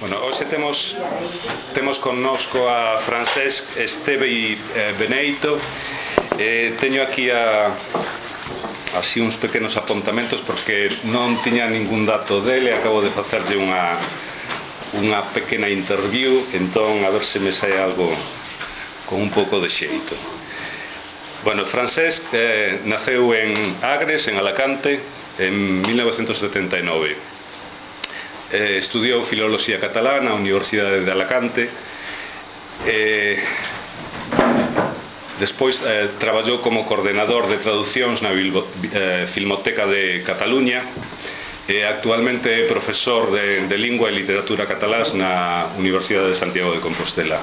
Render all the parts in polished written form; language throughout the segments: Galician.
Bueno, hoxe temos connosco a Francesc Esteve Beneito. Teño aquí así uns pequenos apontamentos porque non tiña ningún dato dele. Acabo de facerlle unha pequena interview, entón a ver se me sai algo con un pouco de xeito. Bueno, Francesc naceu en Agres, en Alacante, en 1979. Estudiou Filoloxía Catalá na Universidade de Alacante. Despois traballou como coordenador de traducións na Filmoteca de Cataluña e actualmente é profesor de Lingua e Literatura Catalás na Universidade de Santiago de Compostela.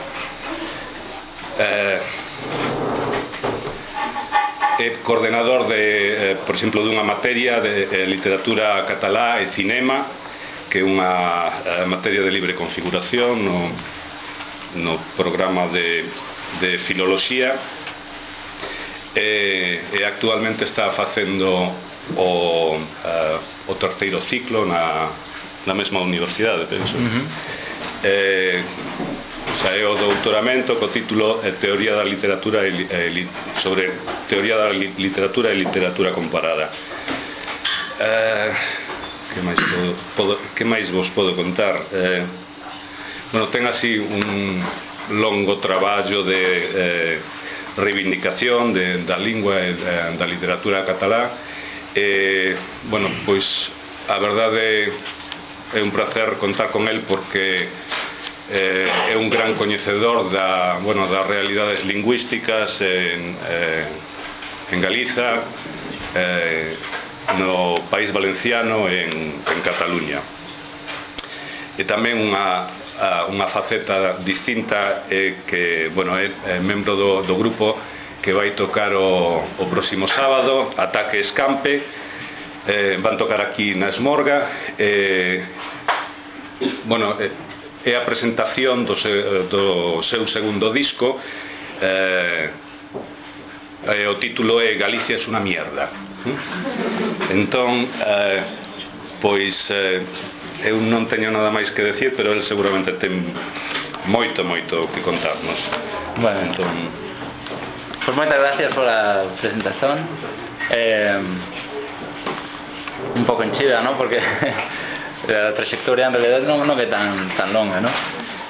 É coordenador por exemplo, dunha materia de literatura catalá e cinema, que é unha materia de libre configuración no programa de filoloxía, e actualmente está facendo o terceiro ciclo na mesma universidade, penso. É o doutoramento co título Teoría da Literatura sobre Teoría da Literatura e Literatura Comparada. Que máis vos podo contar? Bueno, ten así un longo traballo de reivindicación da lingua e da literatura catalá. Bueno, pois a verdade é un placer contar con el porque é un gran coñecedor das realidades lingüísticas en Galiza, no País Valenciano e en Cataluña. E tamén unha faceta distinta é que é membro do grupo que vai tocar o próximo sábado, Ataque Escampe. Van tocar aquí na Esmorga. É a presentación do seu segundo disco. O título é Galicia es unha mierda. Entón, pois eu non teño nada máis que decir, pero el seguramente ten moito que contarnos. Bueno, entón, pois moitas gracias pola presentación. Un pouco enchida, ¿no? Porque a trayectoria en realidad non é tan longa, ¿no?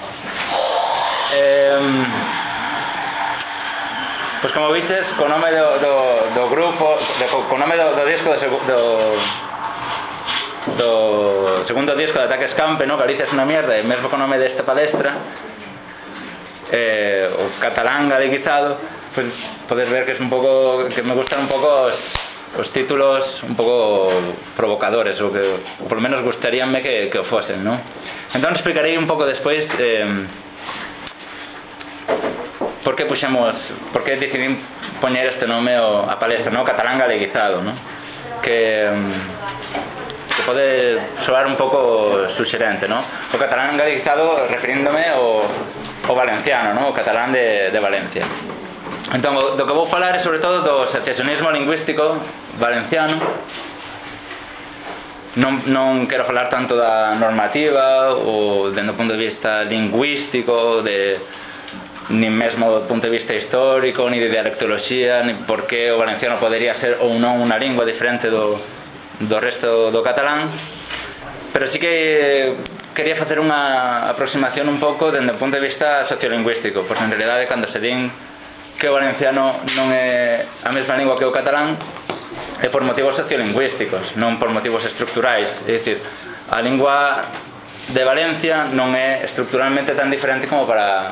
Pois como viches, co nome do grupo, co nome do disco do segundo disco de Ataque Escampe, no? Galicia es unha mierda, e mesmo co nome desta palestra, o catalán galeguizado, pois podes ver que es un pouco, que me gustan un pouco os títulos un pouco provocadores, ou polo menos gustaríanme que o fosen, no? Entón explicarei un pouco despois por que decidí poñer este nome a palestra, no? Catalán galeguizado, no? Que pode soar un pouco suxerente, no? O catalán galeguizado referíndome ao valenciano, no? O catalán de Valencia. Entón, do que vou falar é sobre todo do secesionismo lingüístico valenciano. Non quero falar tanto da normativa ou dende o punto de vista lingüístico, nin mesmo do punto de vista histórico, ni de dialectoloxía, ni por que o valenciano podería ser ou non unha lingua diferente do resto do catalán, pero sí que quería facer unha aproximación un pouco dende o punto de vista sociolingüístico, pois en realidade cando se din que o valenciano non é a mesma lingua que o catalán é por motivos sociolingüísticos, non por motivos estructurais. É dicir, a lingua de Valencia non é estructuralmente tan diferente como para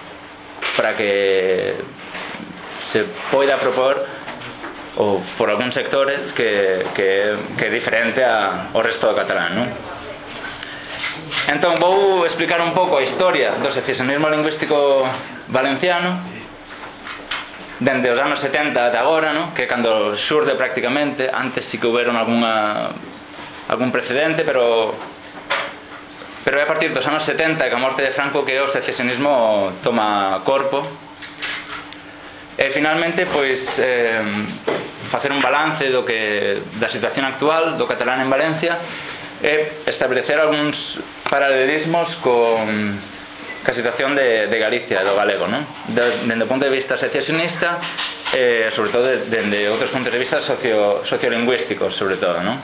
que se poida propor ou por algúns sectores que é diferente ao resto do catalán, non? Entón vou explicar un pouco a historia do secesionismo lingüístico valenciano dende os anos 70 ata agora, non? Que é cando xurde prácticamente. Antes sí que houberon algún precedente, pero é a partir dos anos 70 que a morte de Franco que o secesionismo toma corpo. E finalmente, pois, facer un balance da situación actual do catalán en Valencia é establecer algúns paralelismos ca situación de Galicia, do galego, non? Dende o punto de vista secesionista, sobre todo dende outros puntos de vista sociolingüísticos, sobre todo, non?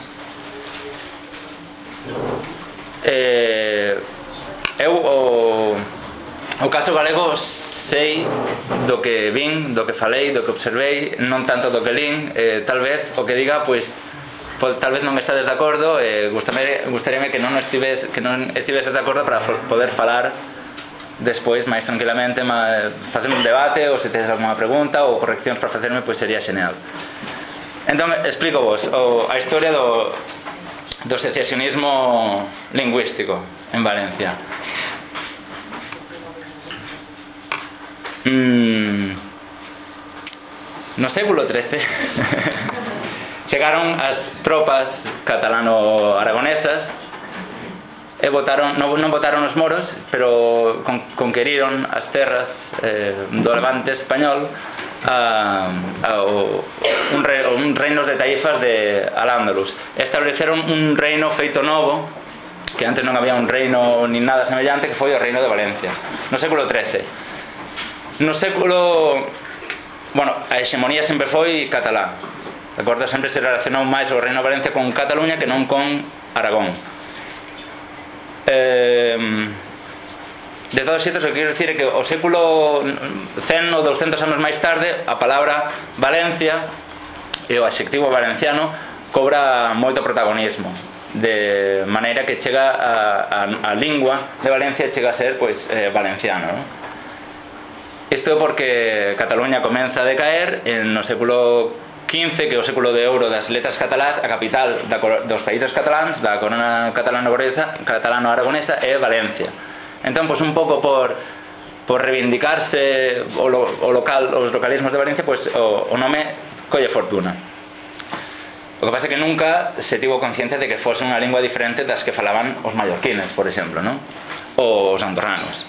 Eu o caso galego sei do que vin, do que falei, do que observei, non tanto do que lin. Tal vez o que diga, pois tal vez non estades de acordo. Gustaríame que non estiveses de acordo para poder falar despois máis tranquilamente, facer un debate, ou se tedes alguna pregunta ou correccións para facerme, pois sería xeneal. Entón, explico vos a historia do secesionismo lingüístico en Valencia. No século XIII chegaron as tropas catalano-aragonesas e non votaron os moros, pero conqueriron as terras do Levante español, un reino de taifas de Al-Ándalus. Estableceron un reino feito novo, que antes non había un reino ni nada semellante, que foi o reino de Valencia, no século XIII. No século... Bueno, a hexemonía sempre foi catalá, de acordo? Sempre se relacionou máis o reino de Valencia con Cataluña que non con Aragón. De todos xeitos, o que quero dicir é que o século 100 ou 200 anos máis tarde, a palabra Valencia e o adxectivo valenciano cobra moito protagonismo, de maneira que chega a lingua de Valencia chega a ser, pois, valenciano, non? Isto é porque Cataluña comeza a decaer no século XV, que é o século de ouro das letras catalás. A capital dos países cataláns, da corona catalano-aragonesa, é Valencia. Entón, pois, un pouco por reivindicarse os localismos de Valencia, pois o nome colle fortuna. O que pasa é que nunca se tivo consciencia de que fose unha lingua diferente das que falaban os mallorquines, por exemplo, non? Ou os andorranos.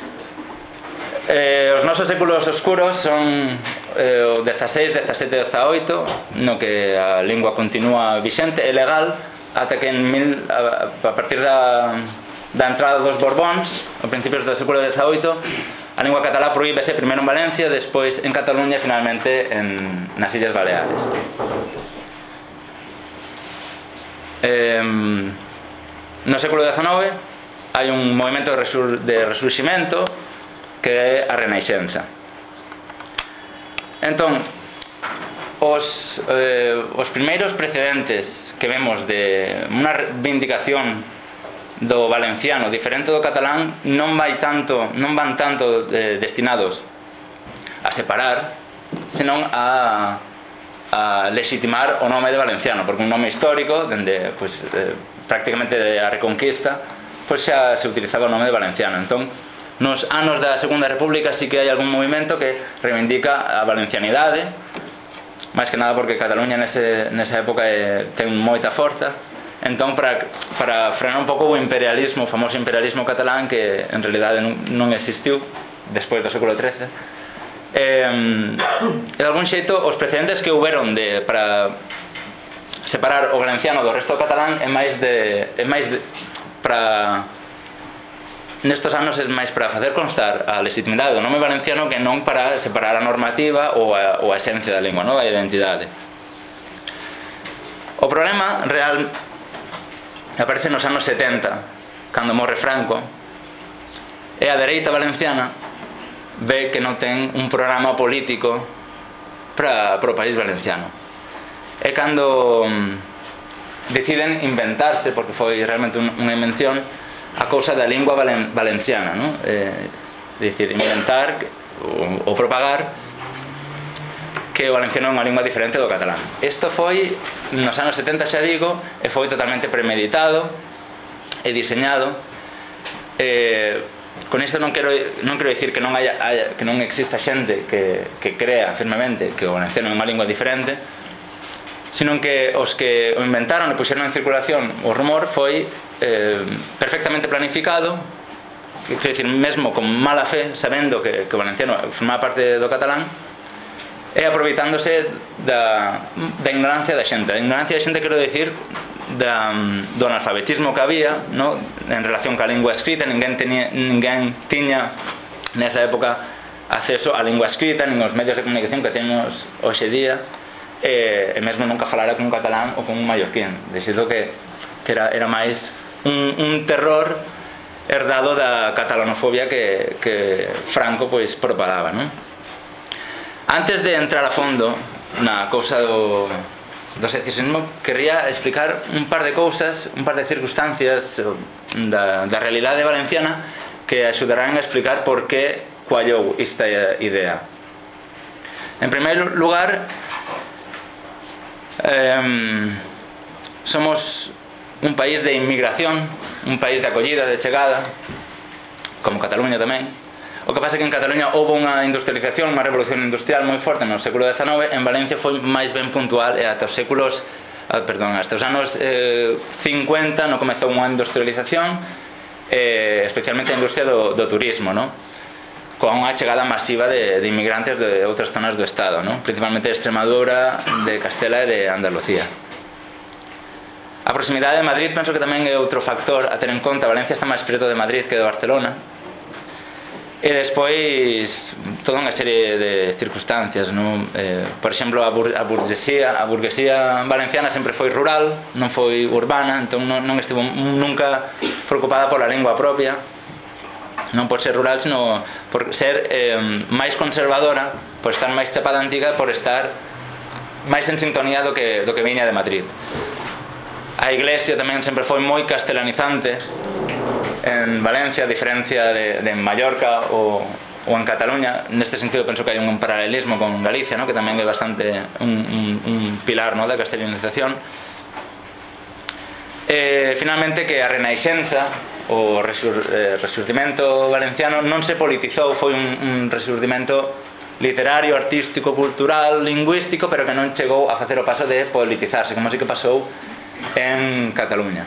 Os nosos séculos oscuros son o 16, 17 e 18, no que a lingua continúa vixente e legal, ata que a partir da entrada dos Borbóns, a principios do século XVIII, a lingua catalá prohíbese primeiro en Valencia, despois en Cataluña e finalmente nas Illas Baleares. No século XIX hai un movimento de resurximento que é a Renaixença. Entón, os primeiros precedentes que vemos de unha reivindicación do valenciano diferente do catalán non van tanto destinados a separar, senón a legitimar o nome de valenciano, porque un nome histórico, dende prácticamente a Reconquista, xa se utilizaba o nome de valenciano. Entón, nos anos da Segunda República sí que hai algún movimento que reivindica a valencianidade, máis que nada porque Cataluña nesa época ten moita forza. Entón, para frenar un pouco o imperialismo, o famoso imperialismo catalán, que en realidade non existiu despois do século XIII, de algún xeito os precedentes que houberon para separar o valenciano do resto do catalán nestos anos é máis para facer constar a legitimidade do nome valenciano que non para separar a normativa ou a esencia da lingua, a identidade. O problema real aparece nos anos 70, cando morre Franco, e a dereita valenciana ve que non ten un programa político para o país valenciano. É cando deciden inventarse, porque foi realmente unha invención, a cousa da lingua valenciana, non? Dicir, inventar ou propagar que o valenciano é unha lingua diferente do catalán. Isto foi nos anos 70, xa digo, e foi totalmente premeditado e diseñado. Con isto non quero dicir que non exista xente que crea firmemente que o valenciano é unha lingua diferente, sino que os que o inventaron e puxeron en circulación o rumor foi perfectamente planificado, quero dicir, mesmo con mala fe, sabendo que o valenciano formaba parte do catalán, e aproveitándose da ignorancia da xente. A ignorancia da xente, quero dicir, do analfabetismo que había, no? En relación ca lingua escrita. Ninguén tiña nesa época acceso á lingua escrita, nin os medios de comunicación que temos hoxe día, e mesmo nunca falara cun catalán ou con un mallorquín, de xeito que era máis un terror herdado da catalanofobia que Franco pois propalaba, non? Antes de entrar a fondo na cousa do secesionismo, querría explicar un par de cousas, un par de circunstancias da realidade valenciana que axudarán a explicar por que cuallou esta idea. En primeiro lugar, somos un país de inmigración, un país de acollida, de chegada, como Cataluña tamén. O que pasa é que en Cataluña houve unha industrialización, unha revolución industrial moi forte no século XIX. En Valencia foi máis ben puntual e ata os anos 50 non comezou unha industrialización, especialmente a industria do turismo, non? Con unha chegada masiva de inmigrantes de outras zonas do Estado, non? Principalmente de Extremadura, de Castela e de Andalucía. A proximidade de Madrid penso que tamén é outro factor a ter en conta. Valencia está máis preto de Madrid que de Barcelona. E despois toda unha serie de circunstancias, non? Por exemplo, a burguesía valenciana sempre foi rural, non foi urbana, entón non estivo nunca preocupada pola lingua propia, non por ser rural, sino por ser máis conservadora, por estar máis chapada antiga, por estar máis en sintonía do que viña de Madrid. A Iglesia tamén sempre foi moi castelanizante en Valencia, a diferencia de Mallorca ou en Cataluña. Neste sentido penso que hai un paralelismo con Galicia, ¿no? Que tamén é bastante un pilar, ¿no? Da castellanización. Finalmente, que a Renaixença, o resurgimento valenciano, non se politizou, foi un resurgimento literario, artístico, cultural, lingüístico, pero que non chegou a facer o paso de politizarse, como así que pasou en Cataluña.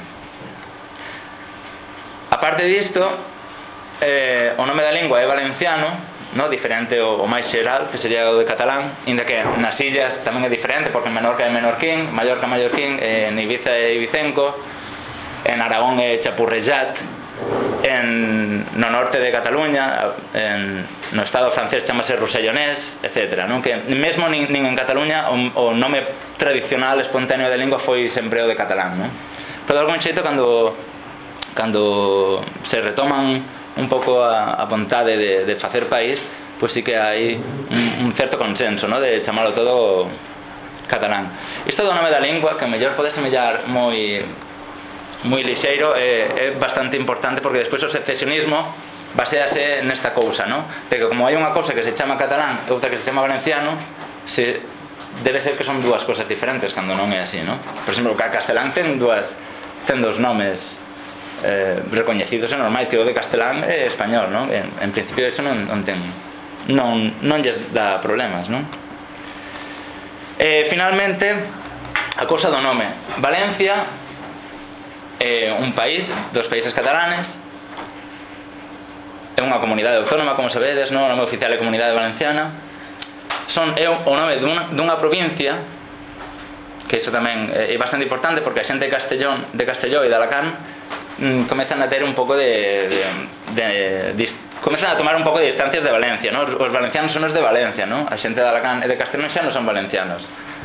A parte disto, o nome da lingua é valenciano, no? Diferente o máis xeral, que sería o de catalán, inda que nas illas tamén é diferente, porque en Menorca é menorquín, Mallorca mallorquín, en Ibiza é ibicenco, en Aragón é chapurrellat, no norte de Cataluña, no estado francés chamase rusellonés, etc. Non? Que mesmo nin en Cataluña o nome tradicional espontáneo de lingua foi sempre o de catalán, non? Pero de algún xeito, cando se retoman un pouco a vontade de facer país, pois sí que hai un certo consenso, non? De chamarlo todo catalán. Isto do nome da lingua, que mellor pode semellar moi lixeiro, é bastante importante, porque despois o secesionismo basease nesta cousa, non? De que como hai unha cousa que se chama catalán e outra que se chama valenciano, debe ser que son dúas cousas diferentes, cando non é así, non? Por exemplo, o castelán ten dous nomes recoñecidos e normais, que o de castelán é español, non? En principio iso non lles dá problemas, non? Finalmente, a cousa do nome. Valencia é un país, dos países catalanes, é unha comunidade autónoma, como sabedes, non? O nome oficial é Comunidade Valenciana. É o nome dunha provincia, que iso tamén é bastante importante, porque a xente de Castelló e de Alacant comezan a ter un pouco comezan a tomar un pouco de distancias de Valencia, non? Os valencianos son os de Valencia, non? A xente de Alacant e de Castelló xa non son valencianos.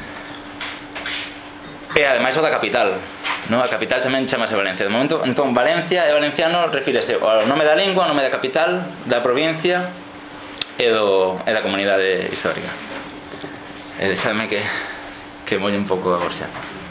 E ademais o da capital, non? A capital tamén chamase Valencia. De momento, entón, Valencia e valenciano refírese ao nome da lingua, ao nome da capital, da provincia e da comunidade histórica. Deixadme que molle un pouco a gorxa.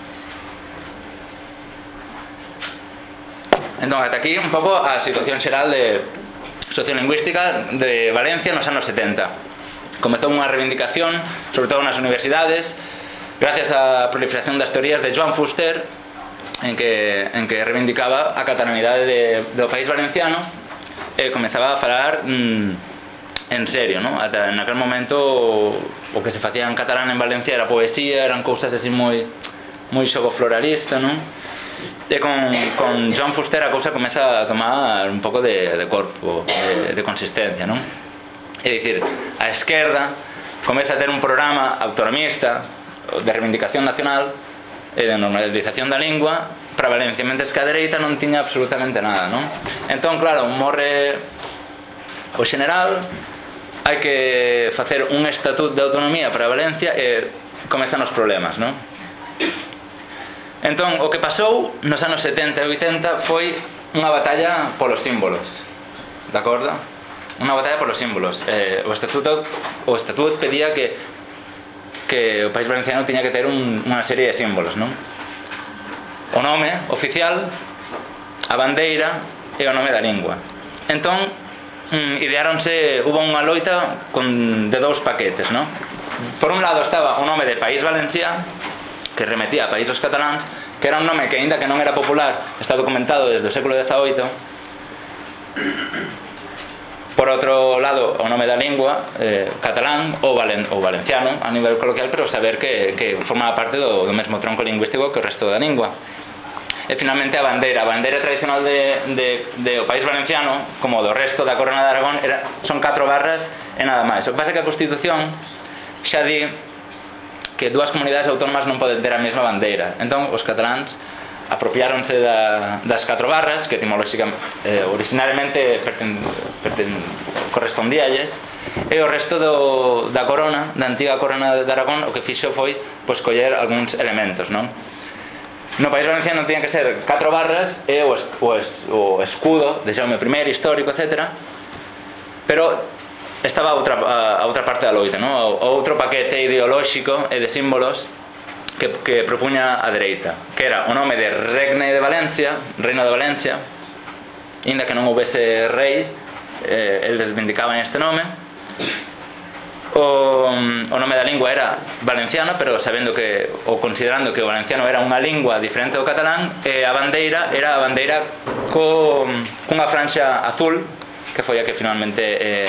Entón, ata aquí un pouco a situación xeral sociolingüística de Valencia nos anos 70. Comezou unha reivindicación, sobre todo nas universidades, gracias á proliferación das teorías de Joan Fuster, en que reivindicaba a catalanidade do país valenciano e comezaba a falar en serio, non? Ata en aquel momento o que se facía en catalán en Valencia era poesía, eran cousas así moi xogo floralista, non? E con Joan Fuster a cousa comeza a tomar un pouco de corpo, de consistencia, non? É dicir, a esquerda comeza a ter un programa autonomista de reivindicación nacional e de normalización da lingua, para Valencia, mentres que a dereita non tiña absolutamente nada, non? Entón, claro, morre o xeneral, hai que facer un estatuto de autonomía para Valencia e comezan os problemas, non? Entón, o que pasou nos anos 70 e 80 foi unha batalla polos símbolos, de acordo? Unha batalla polos símbolos. O estatuto pedía que o País Valenciano tiña que ter unha serie de símbolos, non? O nome oficial, a bandeira e o nome da lingua. Entón, hubo unha loita de dous paquetes, non? Por un lado estaba o nome de País Valencià, que remetía a Países Cataláns, que era un nome que, aínda que non era popular, está documentado desde o século XVIII. Por outro lado, o nome da lingua, catalán ou valenciano a nivel coloquial, pero saber que formaba parte do mesmo tronco lingüístico que o resto da lingua. E finalmente a bandeira tradicional do País Valenciano, como do resto da Corona de Aragón, son 4 barras e nada máis. O que pasa é que a Constitución xa di que dúas comunidades autónomas non poden ter a mesma bandeira. Entón, os cataláns apropiáronse das 4 barras, que originariamente correspondíalles, e o resto da corona, da antiga Corona de Aragón, o que fixo foi coller algúns elementos, non? No País Valenciano tiña que ser 4 barras e o escudo de Jaume I, histórico, etc. Pero estaba a outra parte da loita, non? O outro paquete ideolóxico e de símbolos que propuña a dereita, que era o nome de Regne de Valencia, Reino de Valencia, inda que non houvese rei, eles vindicaban este nome. O nome da lingua era valenciano, pero considerando que o valenciano era unha lingua diferente do catalán, e a bandeira era a bandeira cunha franxa azul, que foi a que finalmente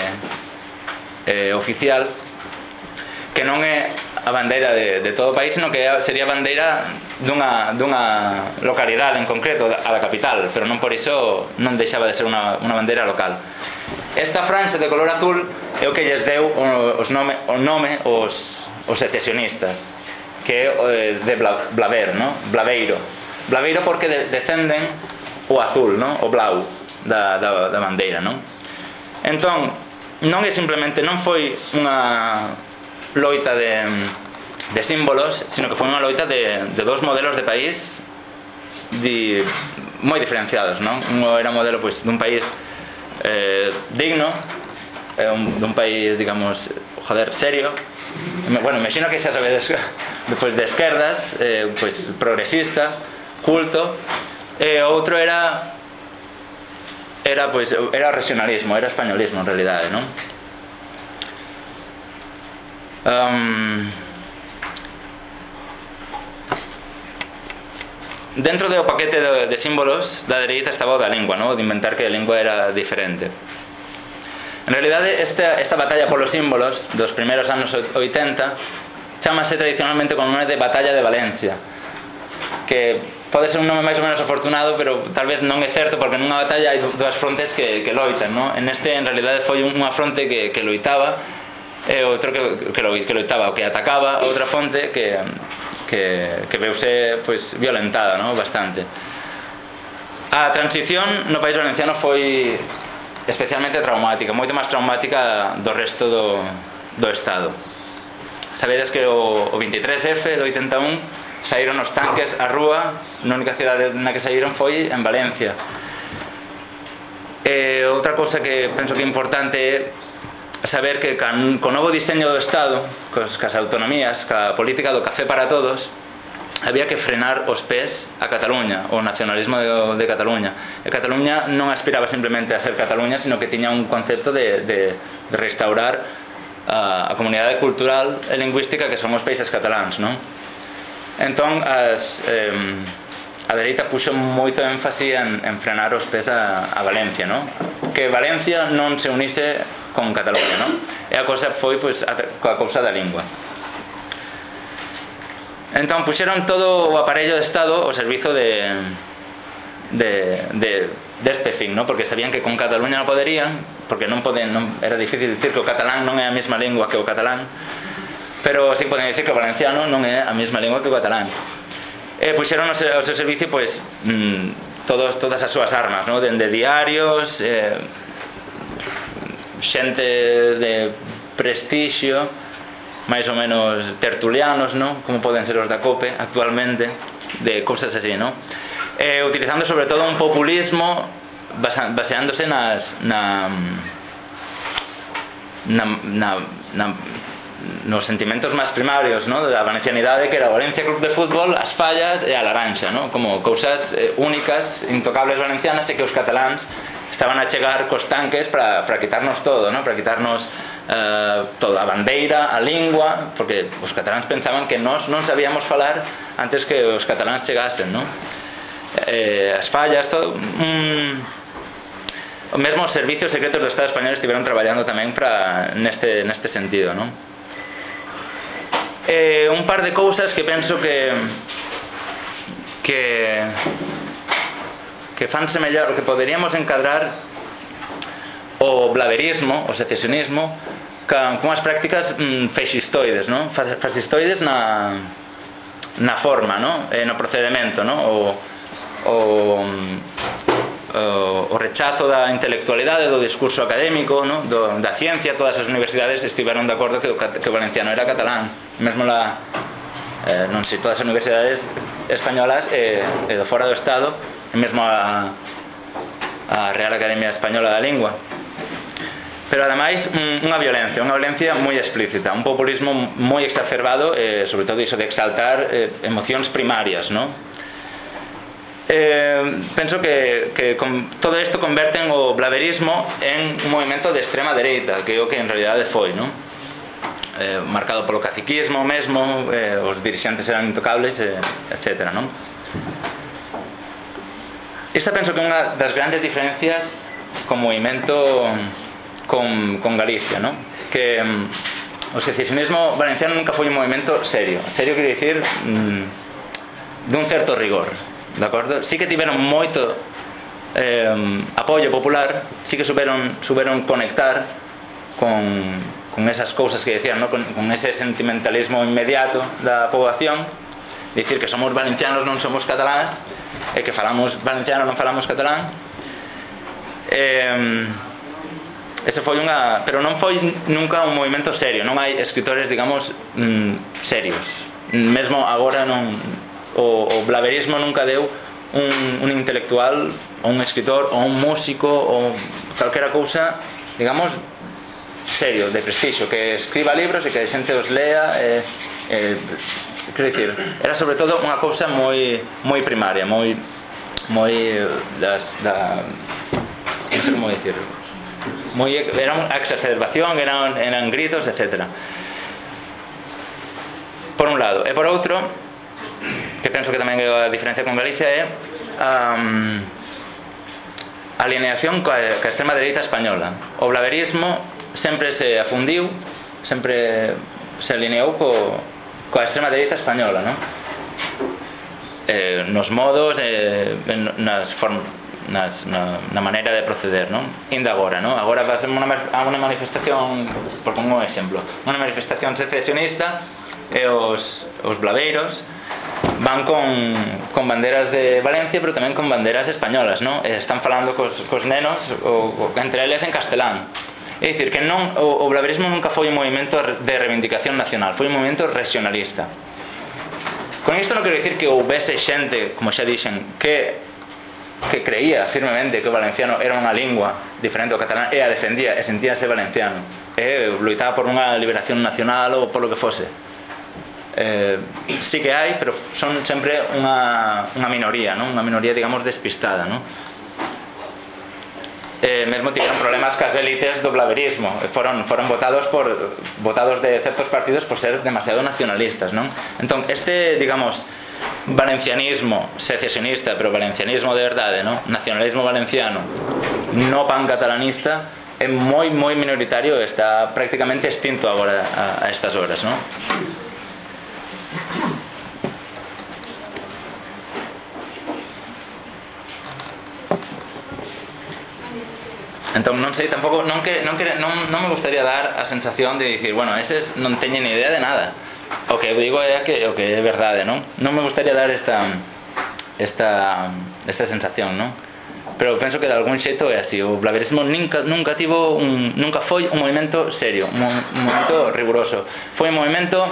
oficial, que non é a bandeira de todo o país, sino que sería a bandeira dunha localidade en concreto, a da capital, pero non por iso non deixaba de ser unha bandeira local. Esta franxa de color azul é o que lles deu o nome os secesionistas, que é de Blaver, non? Blaveiro porque defenden o azul, non? O blau da bandeira, non? Entón, non foi unha loita de símbolos, sino que foi unha loita de dous modelos de país moi diferenciados, non? Un era modelo dun país digno, dun país, digamos, serio. Bueno, imagino que xa sabedes, de esquerdas, progresista, culto, e outro era regionalismo, era españolismo en realidade, non? Dentro do paquete de símbolos da dereita estaba o da lingua, non? De inventar que a lingua era diferente. En realidade, esta batalla polos símbolos dos primeiros anos 80 chamase tradicionalmente con o nome de Batalla de Valencia, que pode ser un nome máis ou menos afortunado, pero tal vez non é certo, porque nunha batalla hai dúas frontes que loitan, non? En realidade foi unha fronte que loitaba, e outro que loitaba, o que atacaba a outra fronte que veuse violentada, non? Bastante. A transición no País Valenciano foi especialmente traumática, moito máis traumática do resto do Estado. Sabedes que o 23F do 81 saíron os tanques á rúa, a única cidade na que saíron foi en Valencia. Outra cousa que penso que é importante é saber que co novo diseño do Estado, cas autonomías, ca política do café para todos, había que frenar os pés a Cataluña, o nacionalismo de Cataluña. E Cataluña non aspiraba simplemente a ser Cataluña, sino que tiña un concepto de restaurar a comunidade cultural e lingüística que son os países cataláns, non? Entón, a dereita puxo moito énfasi en frenar os pés a Valencia, non? Que Valencia non se unise con Cataluña, non? E a cousa foi coa cousa da lingua. Entón, puxeron todo o aparello de Estado ao servizo deste fin, non? Porque sabían que con Cataluña non poderían, porque era difícil dicir que o catalán non é a mesma lingua que o catalán, pero sí poden dicir que o valenciano non é a mesma lingua que o catalán. puxeron ao seu servicio pois todas as súas armas, no? Dende diarios, xente de prestixio, máis ou menos tertulianos, no? Como poden ser os da COPE actualmente, de cousas así, no? Utilizando sobre todo un populismo baseándose nos sentimentos máis primarios, no? Da valencianidade, que era o Valencia Club de Fútbol, as fallas e a laranxa, no? Como cousas únicas, intocables valencianas, e que os cataláns estaban a chegar cos tanques para quitarnos todo, no? Para quitarnos toda a bandeira, a lingua, porque os cataláns pensaban que nós non sabíamos falar antes que os cataláns chegasen, no? As fallas, todo mesmo os servicios secretos do Estado español estiveron traballando tamén neste sentido, no? Un par de cousas que penso que fanse mellor, que poderíamos encadrar o blaverismo, o secesionismo, con as prácticas fascistoides, no? Fascistoides na forma, no? No procedimento, no? O rechazo da intelectualidade, do discurso académico, no? Da ciencia. Todas as universidades estiveron de acordo que o valenciano era catalán, mesmo non sei, todas as universidades españolas e do fora do Estado, e mesmo a Real Academia Española da Lingua. Pero ademais unha violencia moi explícita, un populismo moi exacerbado, sobre todo iso de exaltar emocións primarias, no? Penso que todo isto converten o blaverismo en un movimento de extrema dereita, que é o que en realidade foi, no? Marcado polo caciquismo mesmo, os dirixentes eran intocables, etc., no? Esta penso que é unha das grandes diferencias con movimento con Galicia, no? Que o secesionismo valenciano nunca foi un movimento serio. Serio quere dicir dun certo rigor, de acordo? Sí que tiveron moito apoio popular, sí que souberon conectar con esas cousas que decían, no? Con ese sentimentalismo inmediato da poboación, dicir que somos valencianos, non somos cataláns, e que falamos valenciano, non falamos catalán. Ese foi pero non foi nunca un movimento serio. Non hai escritores, digamos, serios. Mesmo agora o blaverismo nunca deu un intelectual, ou un escritor, ou un músico, ou calquera cousa, digamos, serio, de prestixio, que escriba libros e que a xente os lea. Quero dicir, era sobre todo unha cousa moi primaria, moi non sei como dicirlo, era unha exacerbación, eran gritos, etc. Por un lado. E por outro, que penso que tamén é a diferencia con Galicia, é a alineación coa extrema dereita española. O blaverismo sempre se afundiu, sempre se alineou coa extrema dereita española, non? Nos modos, na maneira de proceder, non? Inda agora, non? Agora vas a unha manifestación, por como un exemplo, unha manifestación secesionista, e os blaveiros van con banderas de Valencia, pero tamén con banderas españolas, non? Están falando cos nenos, entre eles en castelán. É dicir, que o blaverismo nunca foi un movimento de reivindicación nacional, foi un movimento regionalista. Con isto non quero dicir que houvese xente, como xa dixen, que creía firmemente que o valenciano era unha lingua diferente ao catalán e a defendía e sentíase valenciano e loitaba por unha liberación nacional ou polo que fose. Sí que hai, pero son sempre unha minoría, non? Unha minoría, digamos, despistada, non? Mesmo tiveron problemas cas élites do blaverismo, foron votados de certos partidos por ser demasiado nacionalistas, non? Entón, digamos, valencianismo secesionista, pero valencianismo de verdade, non? Nacionalismo valenciano, no pancatalanista, é moi minoritario, está prácticamente extinto agora a estas horas, non? Entón, non sei, tampouco non me gustaría dar a sensación de dicir, bueno, eses non teñen idea de nada. o que digo é que o que é verdade, non? Non me gustaría dar esta sensación, non? Pero penso que de algún xeito é así. O blaverismo nunca foi un movimento serio, un movimento riguroso. Foi un movimento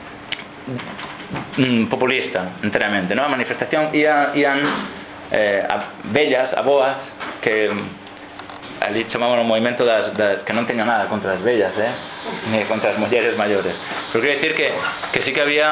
populista enteramente, non? A manifestación ian vellas, aboas, que ali chamaban o movimento que non teño nada contra as vellas, ni contra as mulleres maiores, pero quero dicir que sí que había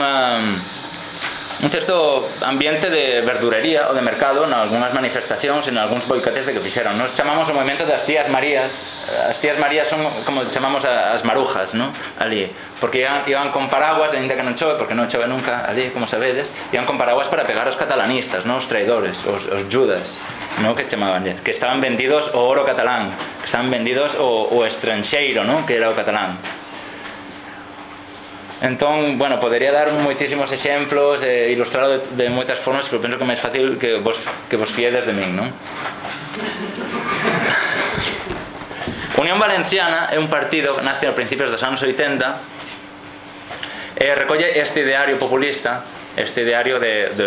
un certo ambiente de verdurería ou de mercado en algunhas manifestacións, en algúns boicotes de que fixeron. Nos chamamos o movimento das tías Marías. As tías Marías son como chamamos as marujas, non? Ali, porque iban con paraguas, ainda que non chove, porque non chove nunca ali, como sabedes, iban con paraguas para pegar os catalanistas, non? Os traidores, os judas, non? Que chamaban, que estaban vendidos o oro catalán, que estaban vendidos o estranxeiro, non? Que era o catalán. Entón, bueno, podería dar moitísimos exemplos, ilustrado de moitas formas, pero penso que é máis fácil que vos fiedes de min, non? Unión Valenciana é un partido que nace a principios dos anos 80 e recolle este ideario populista, este ideario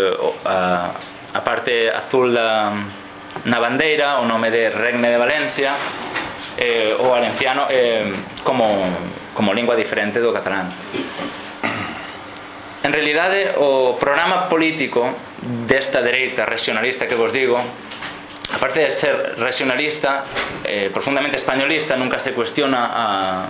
a parte azul na bandeira, o nome de Regne de Valencia, o valenciano como lingua diferente do catalán. En realidade, o programa político desta dereita regionalista que vos digo, aparte de ser regionalista, profundamente españolista, nunca se cuestiona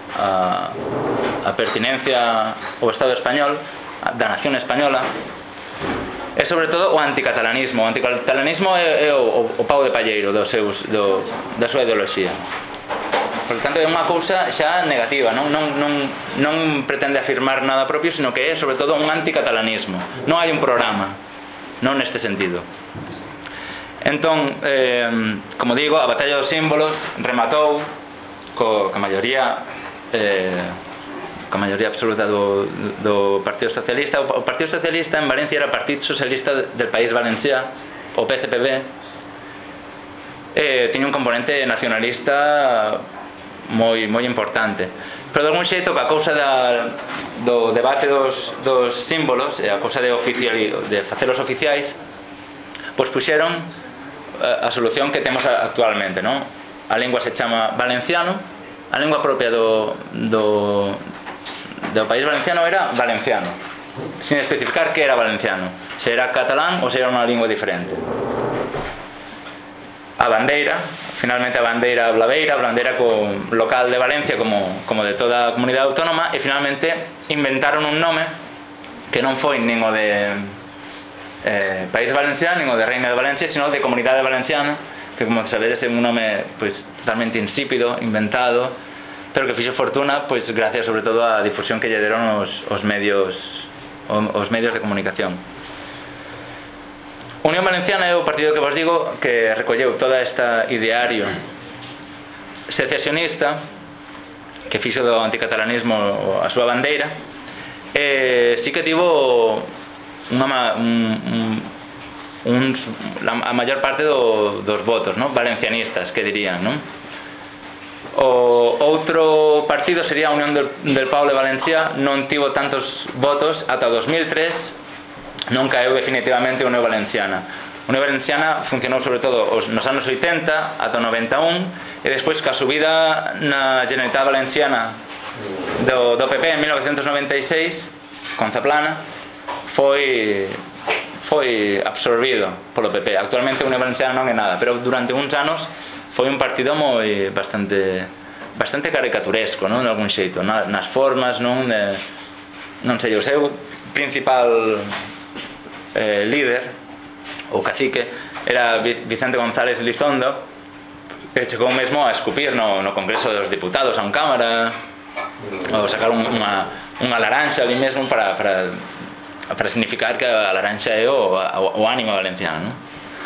a pertinencia ao Estado español, da nación española, é sobre todo o anticatalanismo. O anticatalanismo é o pau de palleiro da súa ideoloxía. Por tanto, é unha cousa xa negativa, non pretende afirmar nada propio, sino que é sobre todo un anticatalanismo. Non hai un programa, non neste sentido. Entón, como digo, a batalla dos símbolos rematou ca maioría absoluta do Partido Socialista. O Partido Socialista en Valencia era o Partido Socialista del País Valencià, o PSPV. Tiña un componente nacionalista moi importante, pero de algún xeito, a cousa do debate dos símbolos e a cousa de facelos oficiais, pois puxeron a solución que temos actualmente, non? A lingua se chama valenciano, a lingua propia do País Valenciano era valenciano, sin especificar que era valenciano, se era catalán ou se era unha lingua diferente. A bandeira, finalmente a bandeira blaveira, a bandeira local de Valencia como de toda a comunidade autónoma, e finalmente inventaron un nome que non foi nin o de País Valenciano, nin o de Reina de Valencia, sino de Comunidade Valenciana, que, como sabedes, é un nome totalmente insípido, inventado, pero que fixo fortuna gracias sobre todo á difusión que lle deron os medios de comunicación. Unión Valenciana é o partido que vos digo que recolleu toda esta ideario secesionista, que fixo do anticatalanismo a súa bandeira, e sí que tivo a maior parte dos votos, non? Valencianistas, que dirían, non? O outro partido sería a Unión del Poble Valencià, non tivo tantos votos ata o 2003, non caeu definitivamente a Unión Valenciana. A Unión Valenciana funcionou sobre todo nos anos 80 ata o 91, e despois, ca subida na Generalitat Valenciana do PP en 1996 con Zaplana, foi absorbido polo PP. Actualmente a Unión Valenciana non é nada, pero durante uns anos foi un partido bastante caricaturesco, non? De algún xeito, nas formas, non sei, o seu principal líder, o cacique, era Vicente González Lizondo, que chegou mesmo a escupir no Congreso dos Diputados a un cámara, ou sacar unha laranxa ali mesmo para significar que a laranxa é o ánimo valenciano, non?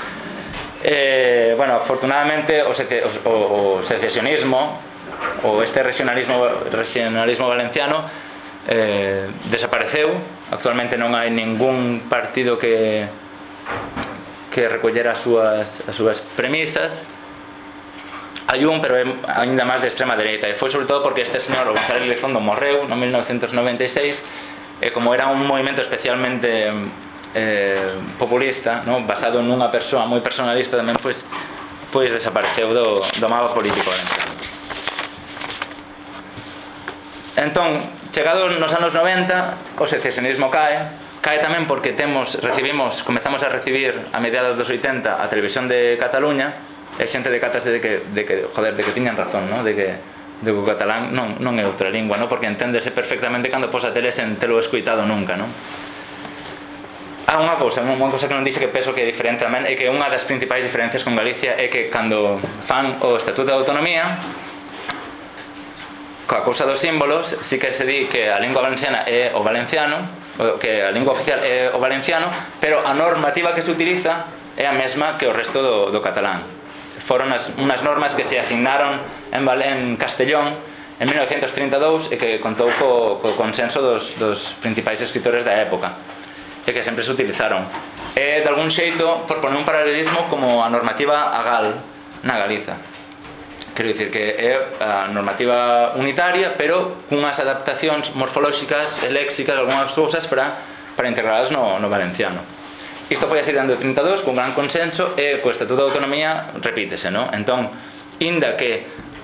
Bueno, afortunadamente o secesionismo, ou este regionalismo valenciano, desapareceu. Actualmente non hai ningún partido que recollera as súas premisas. Hai un, pero é ainda máis de extrema dereita, e foi sobre todo porque este señor González Lizondo morreu no 1996, e como era un movimento especialmente populista, no? Basado nunha persoa moi personalista, tamén pois desapareceu do mapa político valenciano. Entón, chegados nos anos 90, o secesionismo cae tamén porque comezamos a recibir a mediados dos 80 a televisión de Cataluña, e xente decátase de que tiñan razón, no? de que o catalán non é outra lingua, no? Porque enténdese perfectamente cando pos a tele sen telo escuitado nunca, no? Unha cousa que non dixe que penso que é diferente tamén é que unha das principais diferencias con Galicia é que cando fan o Estatuto de Autonomía, coa cousa dos símbolos, sí que se di que a lingua valenciana é o valenciano, que a lingua oficial é o valenciano, pero a normativa que se utiliza é a mesma que o resto do catalán. Foron unhas normas que se asignaron en Castellón en 1932 e que contou co consenso dos principais escritores da época e que sempre se utilizaron. E, de algún xeito, por poner un paralelismo como a normativa agal na Galiza. Quero dicir que é a normativa unitaria, pero cunhas adaptacións morfolóxicas e léxicas, algunhas cousas para integrarlas no valenciano. Isto foi así dentro do 32, con gran consenso, e co Estatuto de Autonomía repítese, non? Entón, inda que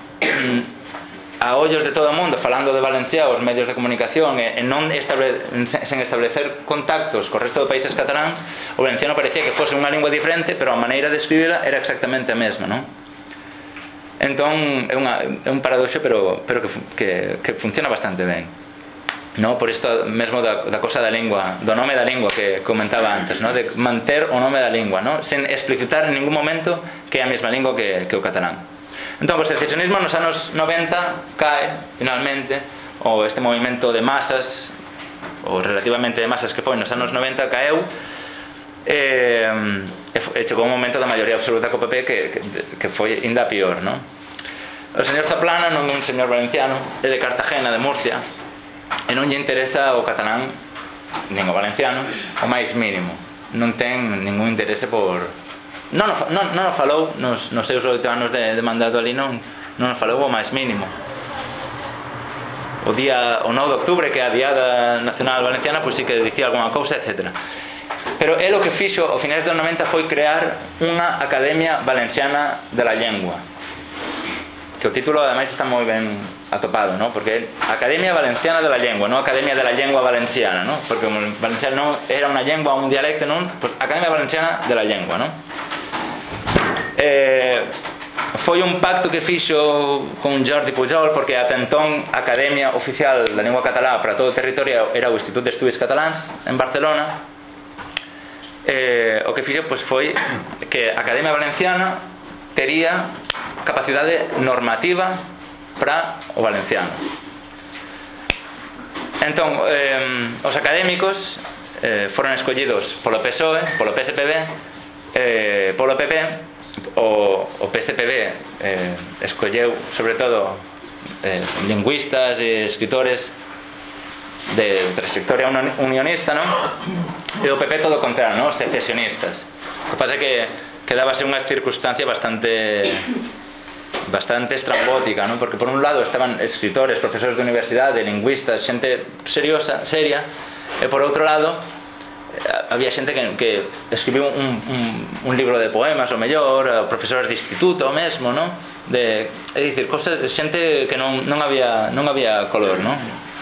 a ollos de todo o mundo falando de valenciá os medios de comunicación e sen establecer contactos co resto de países cataláns, o valenciano parecía que fose unha lingua diferente, pero a maneira de escribirla era exactamente a mesma, non? Entón, é un paradoxo, pero que funciona bastante ben, no? Por isto mesmo da cosa da lingua, do nome da lingua que comentaba antes, no? De manter o nome da lingua, no? Sen explicitar en ningún momento que é a mesma lingua que o catalán. Entón, o secesionismo nos anos 90 cae, finalmente, ou este movimento de masas, ou relativamente de masas que foi nos anos 90, caeu, e chegou un momento da maioría absoluta co PP que foi ainda pior, no? O señor Zaplana non é un señor valenciano, é de Cartagena, de Murcia, e non lle interesa o catalán nin o valenciano o máis mínimo, non ten ningún interese por... non o falou nos seus 8 anos de mandato ali, non o falou o máis mínimo. O 9 de octubre, que é a Diada Nacional Valenciana, pois sí que dicía alguna cousa, etc. Pero él o que fixo ao finais dos 90 foi crear unha Academia Valenciana de la Lengua, que o título ademais está moi ben atopado, ¿no? Porque Academia Valenciana de la Lengua, non Academia de la Lengua Valenciana, ¿no? Porque o valenciano non era unha lengua, un dialecto, non? Pues Academia Valenciana de la Lengua, ¿no? Foi un pacto que fixo con Jordi Pujol, porque ata entón a Academia Oficial da Lengua Catalá para todo o territorio era o Institut d'Estudis Catalans en Barcelona. O que fixo pois foi que a Academia Valenciana tería capacidade normativa para o valenciano. Entón, os académicos foron escollidos polo PSOE, polo PSPB, polo PP. O PSPB escolleu sobre todo lingüistas e escritores de trayectoria unionista, non? E o PP todo o contrario, non? Secesionistas. O que pasa é que dábase unha circunstancia bastante estrambótica, non? Porque por un lado estaban escritores, profesores de universidade, lingüistas, xente seria, e por outro lado había xente que escribiu un libro de poemas, o mellor, profesores de instituto mesmo, non? É dicir, xente que non había color, non?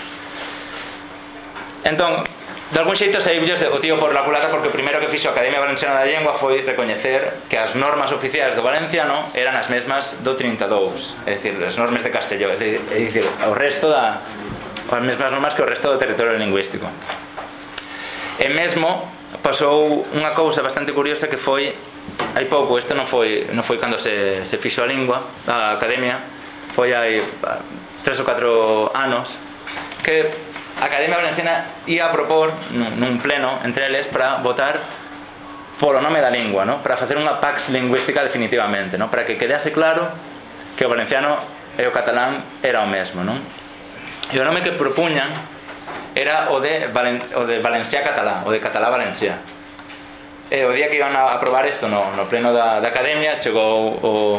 Entón, de algún xeito saíulles o tío por la culata, porque o primeiro que fixo a Academia Valenciana da Lengua foi recoñecer que as normas oficiais do valenciano eran as mesmas do 32, é dicir, as normas de Castelló, é dicir, o resto as mesmas normas que o resto do territorio lingüístico. E mesmo pasou unha cousa bastante curiosa que foi hai pouco, isto non foi cando se fixo a lingua, a Academia, foi hai 3 ou 4 anos, que a Academia Valenciana ia a propor nun pleno entre eles para votar polo nome da lingua, ¿no? Para facer unha pax lingüística definitivamente, ¿no? Para que quedase claro que o valenciano e o catalán era o mesmo, ¿no? E o nome que propuñan era o de Valencià Catalá, o de Catalá Valencià. E o día que iban a aprobar isto no pleno da Academia, chegou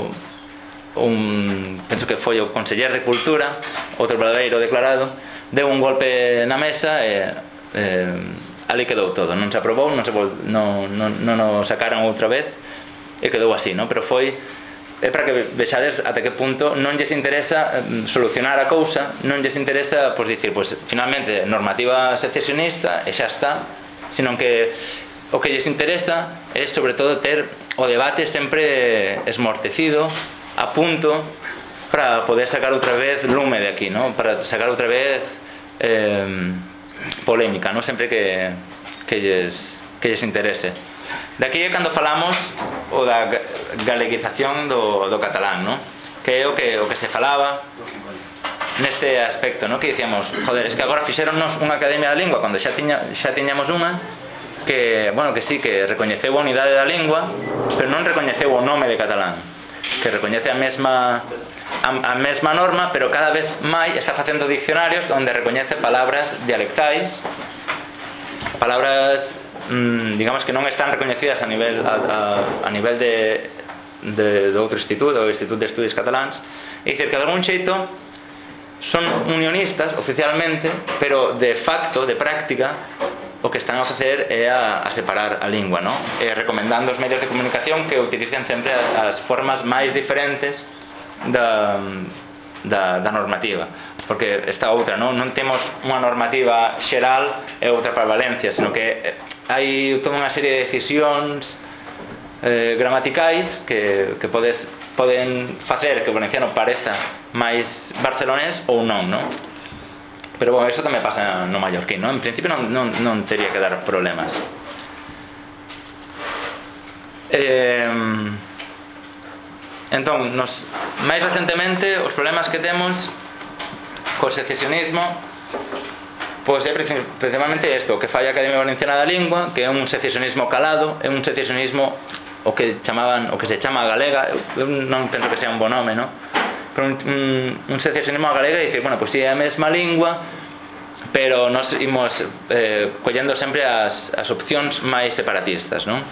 penso que foi o conseller de Cultura, outro verdadeiro declarado, deu un golpe na mesa e ali quedou todo, non se aprobou, non o sacaron outra vez e quedou así, non? Pero foi para que vexades ata que punto non lles interesa solucionar a cousa, non lles interesa pois dicir, pois finalmente normativa secesionista e xa está, senón que o que lles interesa é sobre todo ter o debate sempre esmortecido, a punto, para poder sacar outra vez lume de aquí, ¿no? Para sacar outra vez polémica, ¿no? Sempre que lles interese. De aquí é cando falamos o da galeguización do catalán, ¿no? Que é o que se falaba neste aspecto, ¿no? Que dicíamos, joder, es que agora fixeronnos unha academia da lingua cando xa tiñamos unha que, bueno, que sí, que recoñeceu a unidade da lingua, pero non recoñeceu o nome de catalán, que recoñece a mesma norma, pero cada vez máis está facendo diccionarios onde recoñece palabras dialectais, palabras, digamos, que non están recoñecidas a nivel de outro instituto, o Instituto de Estudis Catalans, e dicir que de algún xeito son unionistas oficialmente, pero de facto, de práctica, o que están a facer é a separar a lingua, ¿no? Recomendando os medios de comunicación que utilicen sempre as formas máis diferentes da normativa, porque esta outra, non temos unha normativa xeral e outra para Valencia, senón que hai toda unha serie de decisións gramaticais que poden facer que o valenciano pareza máis barcelonés ou non, non? Pero, bueno, eso tamén pasa no mallorquín, non? En principio non teria que dar problemas. Entón, máis recentemente, os problemas que temos co secesionismo, pois é principalmente isto, que falla a Academia Valenciana da Lingua, que é un secesionismo calado, é un secesionismo o que se chama galega. Eu non penso que sea un bon nome, non? Pero un secesionismo a galega e dicir, bueno, pois si é a mesma lingua, pero nos imos collendo sempre as opcións máis separatistas, non?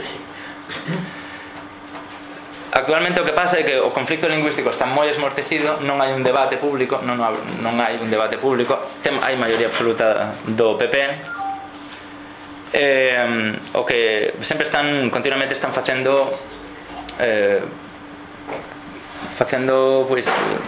Actualmente o que pasa é que o conflicto lingüístico está moi esmortecido, non hai un debate público, non hai un debate público, hai maioría absoluta do PP, o que sempre continuamente están facendo pois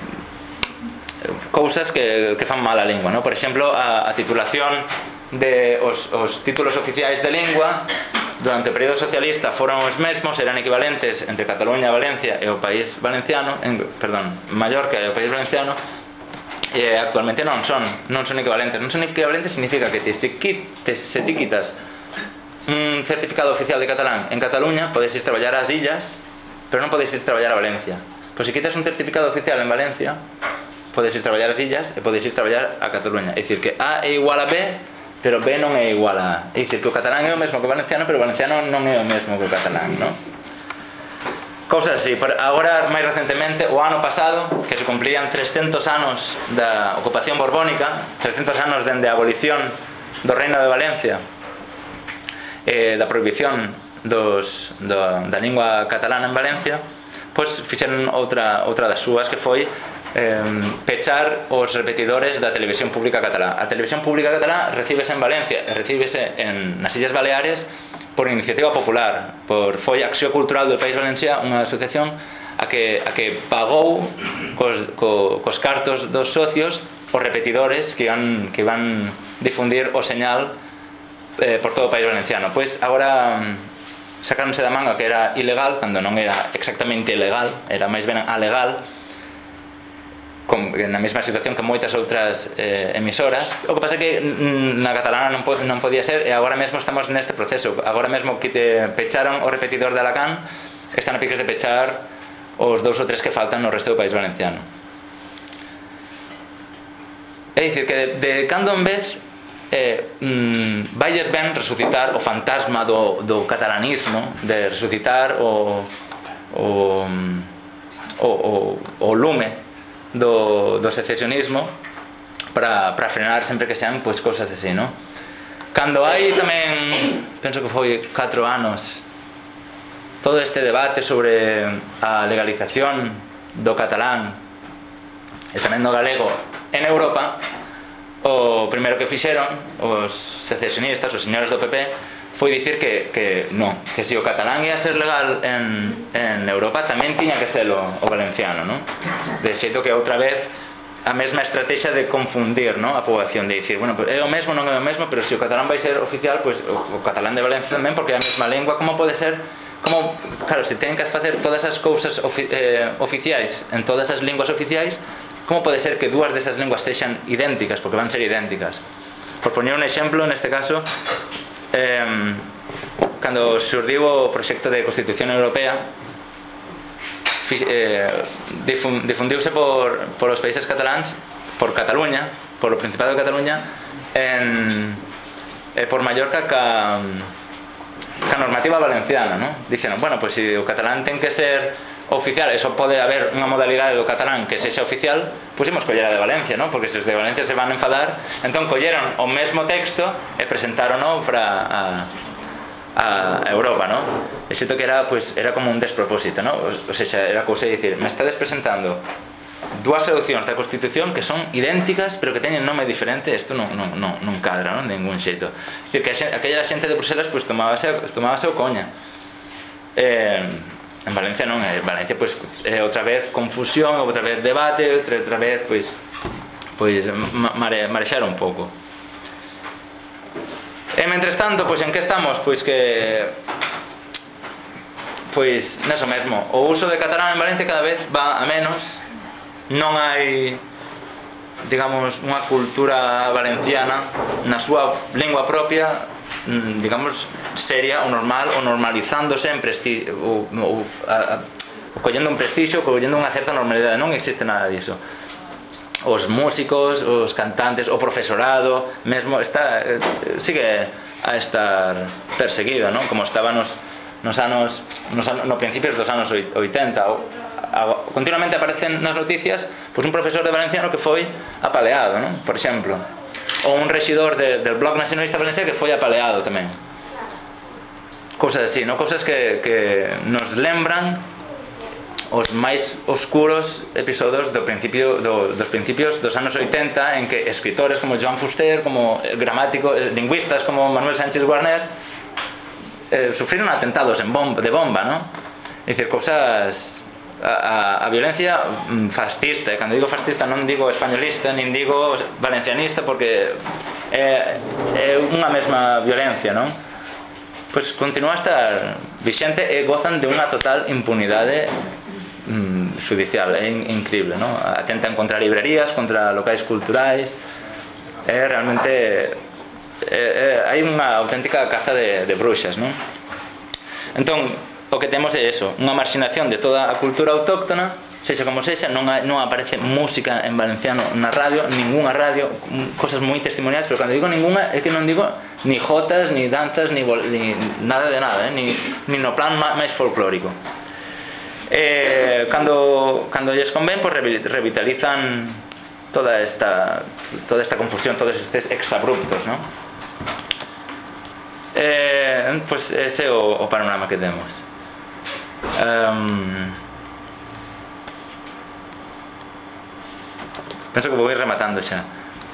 cousas que fan mal a lingua, ¿no? Por exemplo, a titulación de os títulos oficiais de lingua durante o período socialista foron os mesmos, eran equivalentes entre Cataluña, Valencia e o País Valenciano, Mallorca e o País Valenciano, e actualmente non son equivalentes. Non son equivalentes significa que se ti quitas un certificado oficial de catalán en Cataluña, podes ir traballar ás illas, pero non podes ir traballar a Valencia. Pois se quitas un certificado oficial en Valencia, podes ir traballar ás illas e podes ir traballar a Cataluña. É dicir, que A é igual a B, pero B non é igual a A. É dicir, que o catalán é o mesmo que o valenciano, pero o valenciano non é o mesmo que o catalán, non? Cousas así. Agora, máis recentemente, o ano pasado, que se cumplían 300 anos da ocupación borbónica, 300 anos dende a abolición do Reino de Valencia, da prohibición da lingua catalana en Valencia, pois fixeron outra das súas, que foi pechar os repetidores da televisión pública catalá. A televisión pública catalá recíbese en Valencia e recíbese nas Illas Baleares por iniciativa popular, foi Acció Cultural do País Valencià, unha asociación a que pagou cos cartos dos socios os repetidores que van difundir o señal por todo o País Valenciano. Pois agora sacáronse da manga que era ilegal, cando non era exactamente ilegal, era máis ben alegal, na mesma situación que moitas outras emisoras. O que pasa é que na catalana non podía ser, e agora mesmo estamos neste proceso. Agora mesmo que pecharon o repetidor de Alacant, están a piques de pechar os 2 ou 3 que faltan no resto do País Valenciano. É dicir, que de cando en vez vailles ben resucitar o fantasma do catalanismo, de resucitar o lume do secesionismo, para frenar sempre que sean pois cousas así, non? Cando hai tamén, penso que foi 4 anos, todo este debate sobre a legalización do catalán e tamén do galego en Europa, o primeiro que fixeron os secesionistas, os señores do PP, foi dicir que non, que se o catalán ia ser legal en Europa, tamén tiña que ser o valenciano, non? De xeito que outra vez a mesma estrategia de confundir, non? A poboación, de dicir, bueno, é o mesmo, non é o mesmo, pero se o catalán vai ser oficial, pois o catalán de Valencia tamén, porque é a mesma lengua. Como pode ser, como, claro, se teñen que facer todas as cousas oficiais en todas as linguas oficiais, como pode ser que dúas desas linguas sexan idénticas, porque van ser idénticas? Por poñer un exemplo, neste caso, cando xurdiu o proxecto de Constitución Europea, difundiuse por os países cataláns, por Cataluña, por o Principado de Cataluña, por Mallorca, ca normativa valenciana, non? Dixeron, bueno, pois se o catalán ten que ser oficial, eso pode haber unha modalidade do catalán que sexa oficial, pois imos coller a de Valencia, non? Porque se os de Valencia se van a enfadar, entón colleron o mesmo texto e presentarono para a Europa, non? E xeito que era, pois, era como un despropósito, non? O sea, era cousa de dicir, me estades presentando dúas traduccións da Constitución que son idénticas, pero que teñen nome diferente, isto non cadra, non? De ningún xeito. É dicir, que aquella xente de Bruselas, pois, tomábase o coña. En Valencia non, en Valencia, pois, outra vez confusión, outra vez debate, outra vez, pois marexar un pouco. E mentres tanto, pois en que estamos? Pois que neso mesmo, o uso de catalán en Valencia cada vez va a menos, non hai, digamos, unha cultura valenciana na súa lingua propia, digamos, seria ou normal, ou normalizando sempre collendo un prestixio, collendo unha certa normalidade. Non existe nada diso. Os músicos, os cantantes, o profesorado mesmo sigue a estar perseguido, non? Como estaba nos principios dos anos 80. Continuamente aparecen nas noticias, pois, un profesor de valenciano que foi apaleado, non? Por exemplo, ou un rexidor del Bloc Nacionalista Valenciano que foi apaleado tamén. Cousas así, non? Cousas que nos lembran os máis oscuros episodios dos principios dos anos 80, en que escritores como Joan Fuster, como gramáticos, lingüistas como Manuel Sánchez Guarner sufriron atentados de bomba, non? É dicir, cousas, a violencia fascista, e cando digo fascista non digo españolista, nin digo valencianista, porque é unha mesma violencia, non? Pois continúa a estar vixente e gozan de unha total impunidade judicial. É increíble, non? Atentan contra librerías, contra locais culturais. Realmente hai unha auténtica caza de bruxas, non? Entón, o que temos é eso, unha marxinación de toda a cultura autóctona, sexa como sexa, non aparece música en valenciano na radio, ningunha radio, cosas moi testimoniais, pero cando digo ningunha é que non digo ni jotas, ni danzas, ni nada de nada, ni no plan máis folclórico. Cando lles convén, pues revitalizan toda esta confusión, todos estes exabruptos, ¿no? Pues ese é o panorama que temos. Penso que vou ir rematando xa.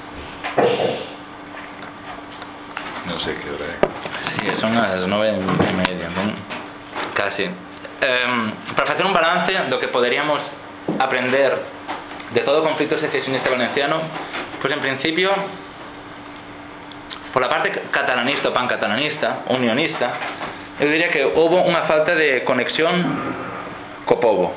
Non sei que hora é. Sí, son as 9:30, casi. Para facer un balance do que poderíamos aprender de todo o conflito secesionista valenciano, pois en principio, por la parte catalanista ou pancatalanista, unionista, eu diría que houve unha falta de conexión co pobo.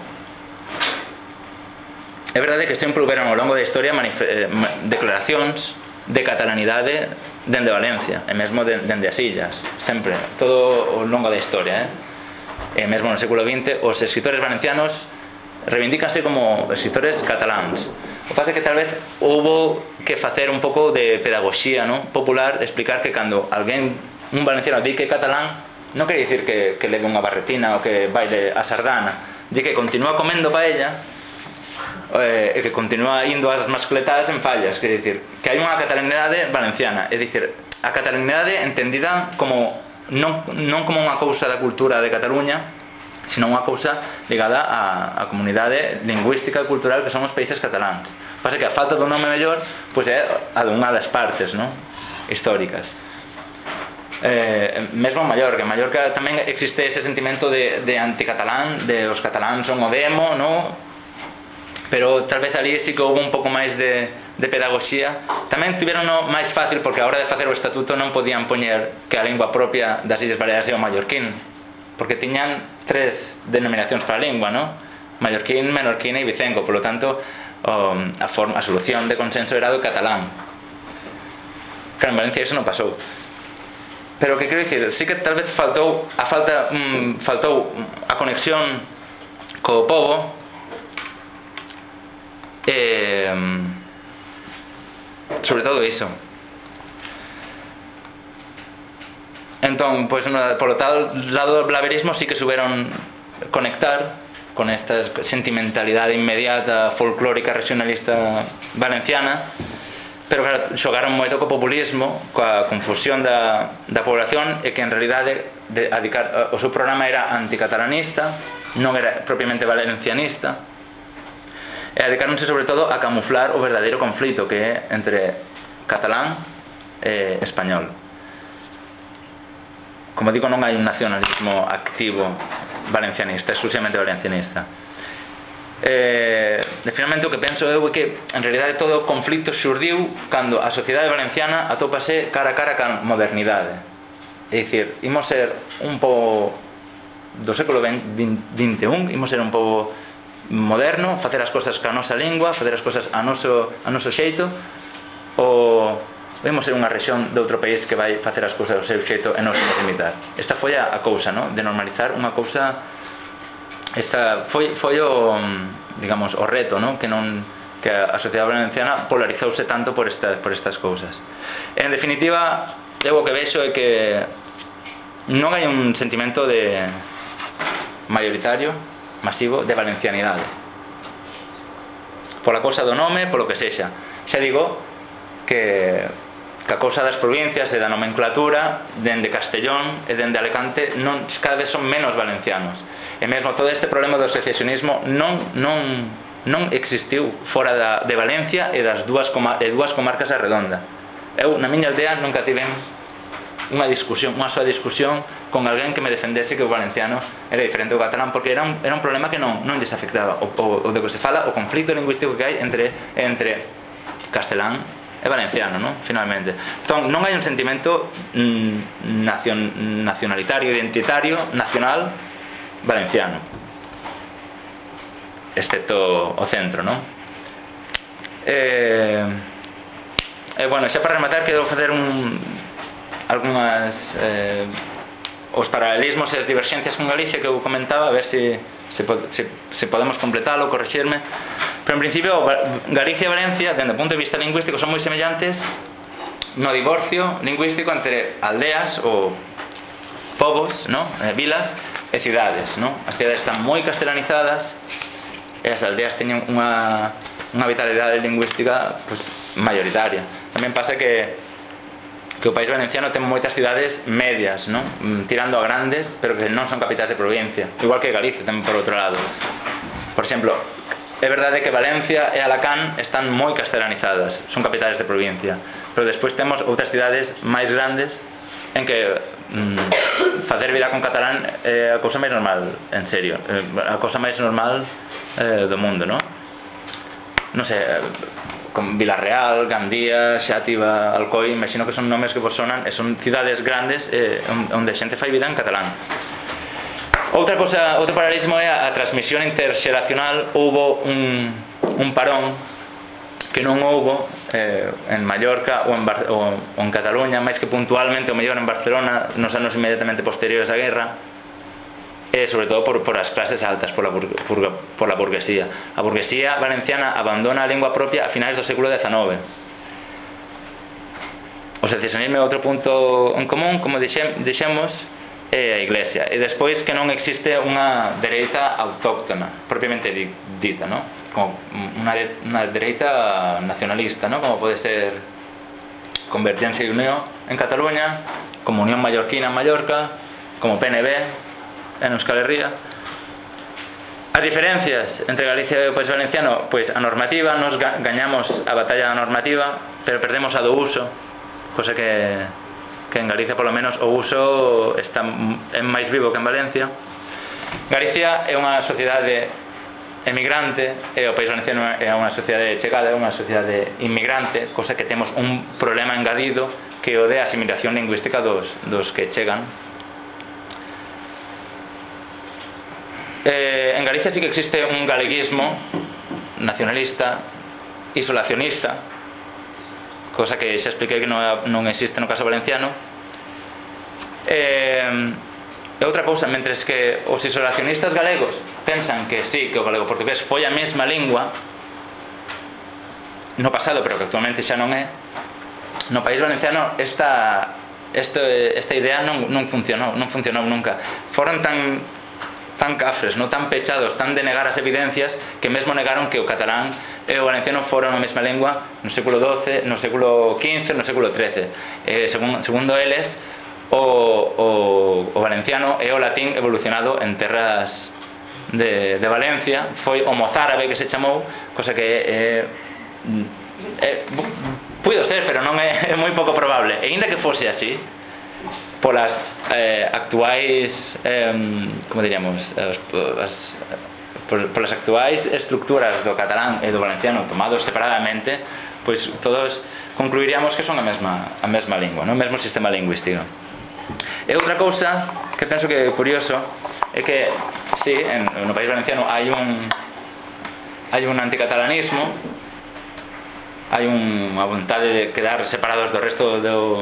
É verdade que sempre houveron ao longo da historia declaracións de catalanidade dende Valencia, e mesmo dende as illas, sempre, todo ao longo da historia, e mesmo no século XX os escritores valencianos reivindícanse como escritores cataláns. O que pasa é que tal vez houbo que facer un pouco de pedagogía, ¿no?, popular, de explicar que cando alguén, un valenciano, di que é catalán, non quere dicir que leve unha barretina ou que baile a sardana, di que continúa comendo paella e que continúa indo ás mascletadas en fallas, quere dicir que hai unha catalanidade valenciana, é dicir, a catalanidade entendida como non como unha cousa da cultura de Cataluña, sino unha cousa ligada á comunidade lingüística e cultural que son os países cataláns. Pasa que a falta dun nome mellor pois é a dunha das partes, non? Históricas. Mesmo en Mallorca tamén existe ese sentimento de anticatalán, de os cataláns son o demo, non? Pero tal vez ali sí que houve un pouco máis de pedagogía. Tamén tiveron máis fácil porque a hora de facer o estatuto non podían poñer que a lingua propia das Illes Baleares é o mallorquín, porque tiñan 3 denominacións para a lingua, non? Mallorquín, menorquín e ibicenco, polo tanto a solución de consenso era do catalán. Claro, en Valencia iso non pasou. Pero que quero dicir, sí que tal vez faltou a conexión co povo, sobre todo iso. Entón, pois, polo tal lado do blaverismo sí que souberon conectar con esta sentimentalidade inmediata, folclórica, regionalista valenciana, pero claro, xogaron moito co populismo, coa confusión da población, e que en realidade o seu programa era anticatalanista, non era propiamente valencianista, e dedicaronse sobre todo a camuflar o verdadeiro conflito que é entre catalán e español. Como digo, non hai un nacionalismo activo valencianista, exclusivamente valencianista. Finalmente o que penso eu é que en realidade todo o conflito xurdiu cando a sociedade valenciana atópase cara a cara ca modernidade. É dicir, imos ser un pobo do século XXI, imos ser un pobo moderno, facer as cosas ca nosa lingua, facer as cosas a noso xeito, ou imos ser unha rexión de outro país que vai facer as cousas ao seu xeito e nos imos imitar. Esta foi a cousa, non? De normalizar unha cousa. Esta foi o, digamos, o reto, non? Que a sociedade valenciana polarizouse tanto por estas cousas. En definitiva, eu o que vexo é que non hai un sentimento de maioritario, masivo, de valencianidade. Pola cousa do nome, polo que sexa. Xa digo que a cousa das provincias e da nomenclatura dende Castellón e dende Alicante cada vez son menos valencianos. E mesmo todo este problema do secesionismo non existiu fora de Valencia e das dúas comarcas a redonda. Eu na miña aldea nunca tiven unha soa discusión con alguén que me defendese que o valenciano era diferente do catalán, porque era un problema que non lles afectaba o de que se fala, o conflito lingüístico que hai entre castelán e valenciano, non? Finalmente. Entón, non hai un sentimento nacionalitario, identitario, nacional valenciano, excepto o centro, non? Bueno, xa para rematar, quero facer algunhas os paralelismos e as diverxencias con Galicia que eu comentaba, a ver se podemos completalo, corrixirme. Pero en principio Galicia e Valencia, dende o punto de vista lingüístico, son moi semellantes no divorcio lingüístico entre aldeas ou povos, non? Vilas e cidades, non? As cidades están moi castelanizadas e as aldeas teñen unha vitalidade lingüística pues, maioritaria. Tamén pasa que o país valenciano ten moitas cidades medias, non? Tirando a grandes, pero que non son capitais de provincia, igual que Galicia tamén por outro lado. Por exemplo, é verdade que Valencia e Alacant están moi castelanizadas, son capitais de provincia, pero despois temos outras cidades máis grandes en que facer vida con catalán é a cousa máis normal, en serio, a cousa máis normal do mundo, non? Non sei, con Vilarreal, Gandía, Xátiva, Alcoi, imagino que son nomes que vos sonan e son cidades grandes onde a xente fai vida en catalán. Outro paralelismo é a transmisión interxeracional. Houbo un parón que non houbo en Mallorca ou en Cataluña, máis que puntualmente o mellor en Barcelona nos anos inmediatamente posteriores á guerra, e sobre todo por as clases altas, por la burguesía. A burguesía valenciana abandona a lingua propia a finais do século XIX. O secesionismo é outro punto en común, como dixemos, é a Iglesia. E despois que non existe unha dereita autóctona, propiamente dita, non? Como unha dereita nacionalista, non? Como pode ser Convergencia y Unió en Cataluña, como Unión Mallorquina en Mallorca, como PNB en Euskal Herria, As diferencias entre Galicia e o País Valenciano, pois a normativa, nos gañamos a batalla da normativa, pero perdemos a do uso, cosa que en Galicia, polo menos, o uso é máis vivo que en Valencia. Galicia é unha sociedade emigrante e o País Valenciano é unha sociedade chegada, é unha sociedade inmigrante, cosa que temos un problema engadido que é o de asimilación lingüística dos que chegan. En Galicia sí que existe un galeguismo nacionalista, isolacionista, cosa que xa expliquei que non existe no caso valenciano. E outra cousa, mentres que os isolacionistas galegos pensan que sí, que o galego-portugués foi a mesma lingua no pasado, pero que actualmente xa non é, no País Valenciano esta idea non funcionou nunca. Foron tan cafres, tan pechados, tan de negar as evidencias, que mesmo negaron que o catalán e o valenciano foron a mesma lingua no século XII, no século XV, no século XIII. Segundo eles, o valenciano e o latín evolucionado en terras de Valencia, foi o mozárabe que se chamou, cosa que puido ser, pero non é moi pouco probable. E inda que fose así, polas actuais, como diríamos, polas actuais estructuras do catalán e do valenciano tomados separadamente, pois todos concluiríamos que son a mesma lingua, o mesmo sistema lingüístico. E outra cousa que penso que é curioso é que, sí, no País Valenciano hai un anticatalanismo, hai unha vontade de quedar separados do resto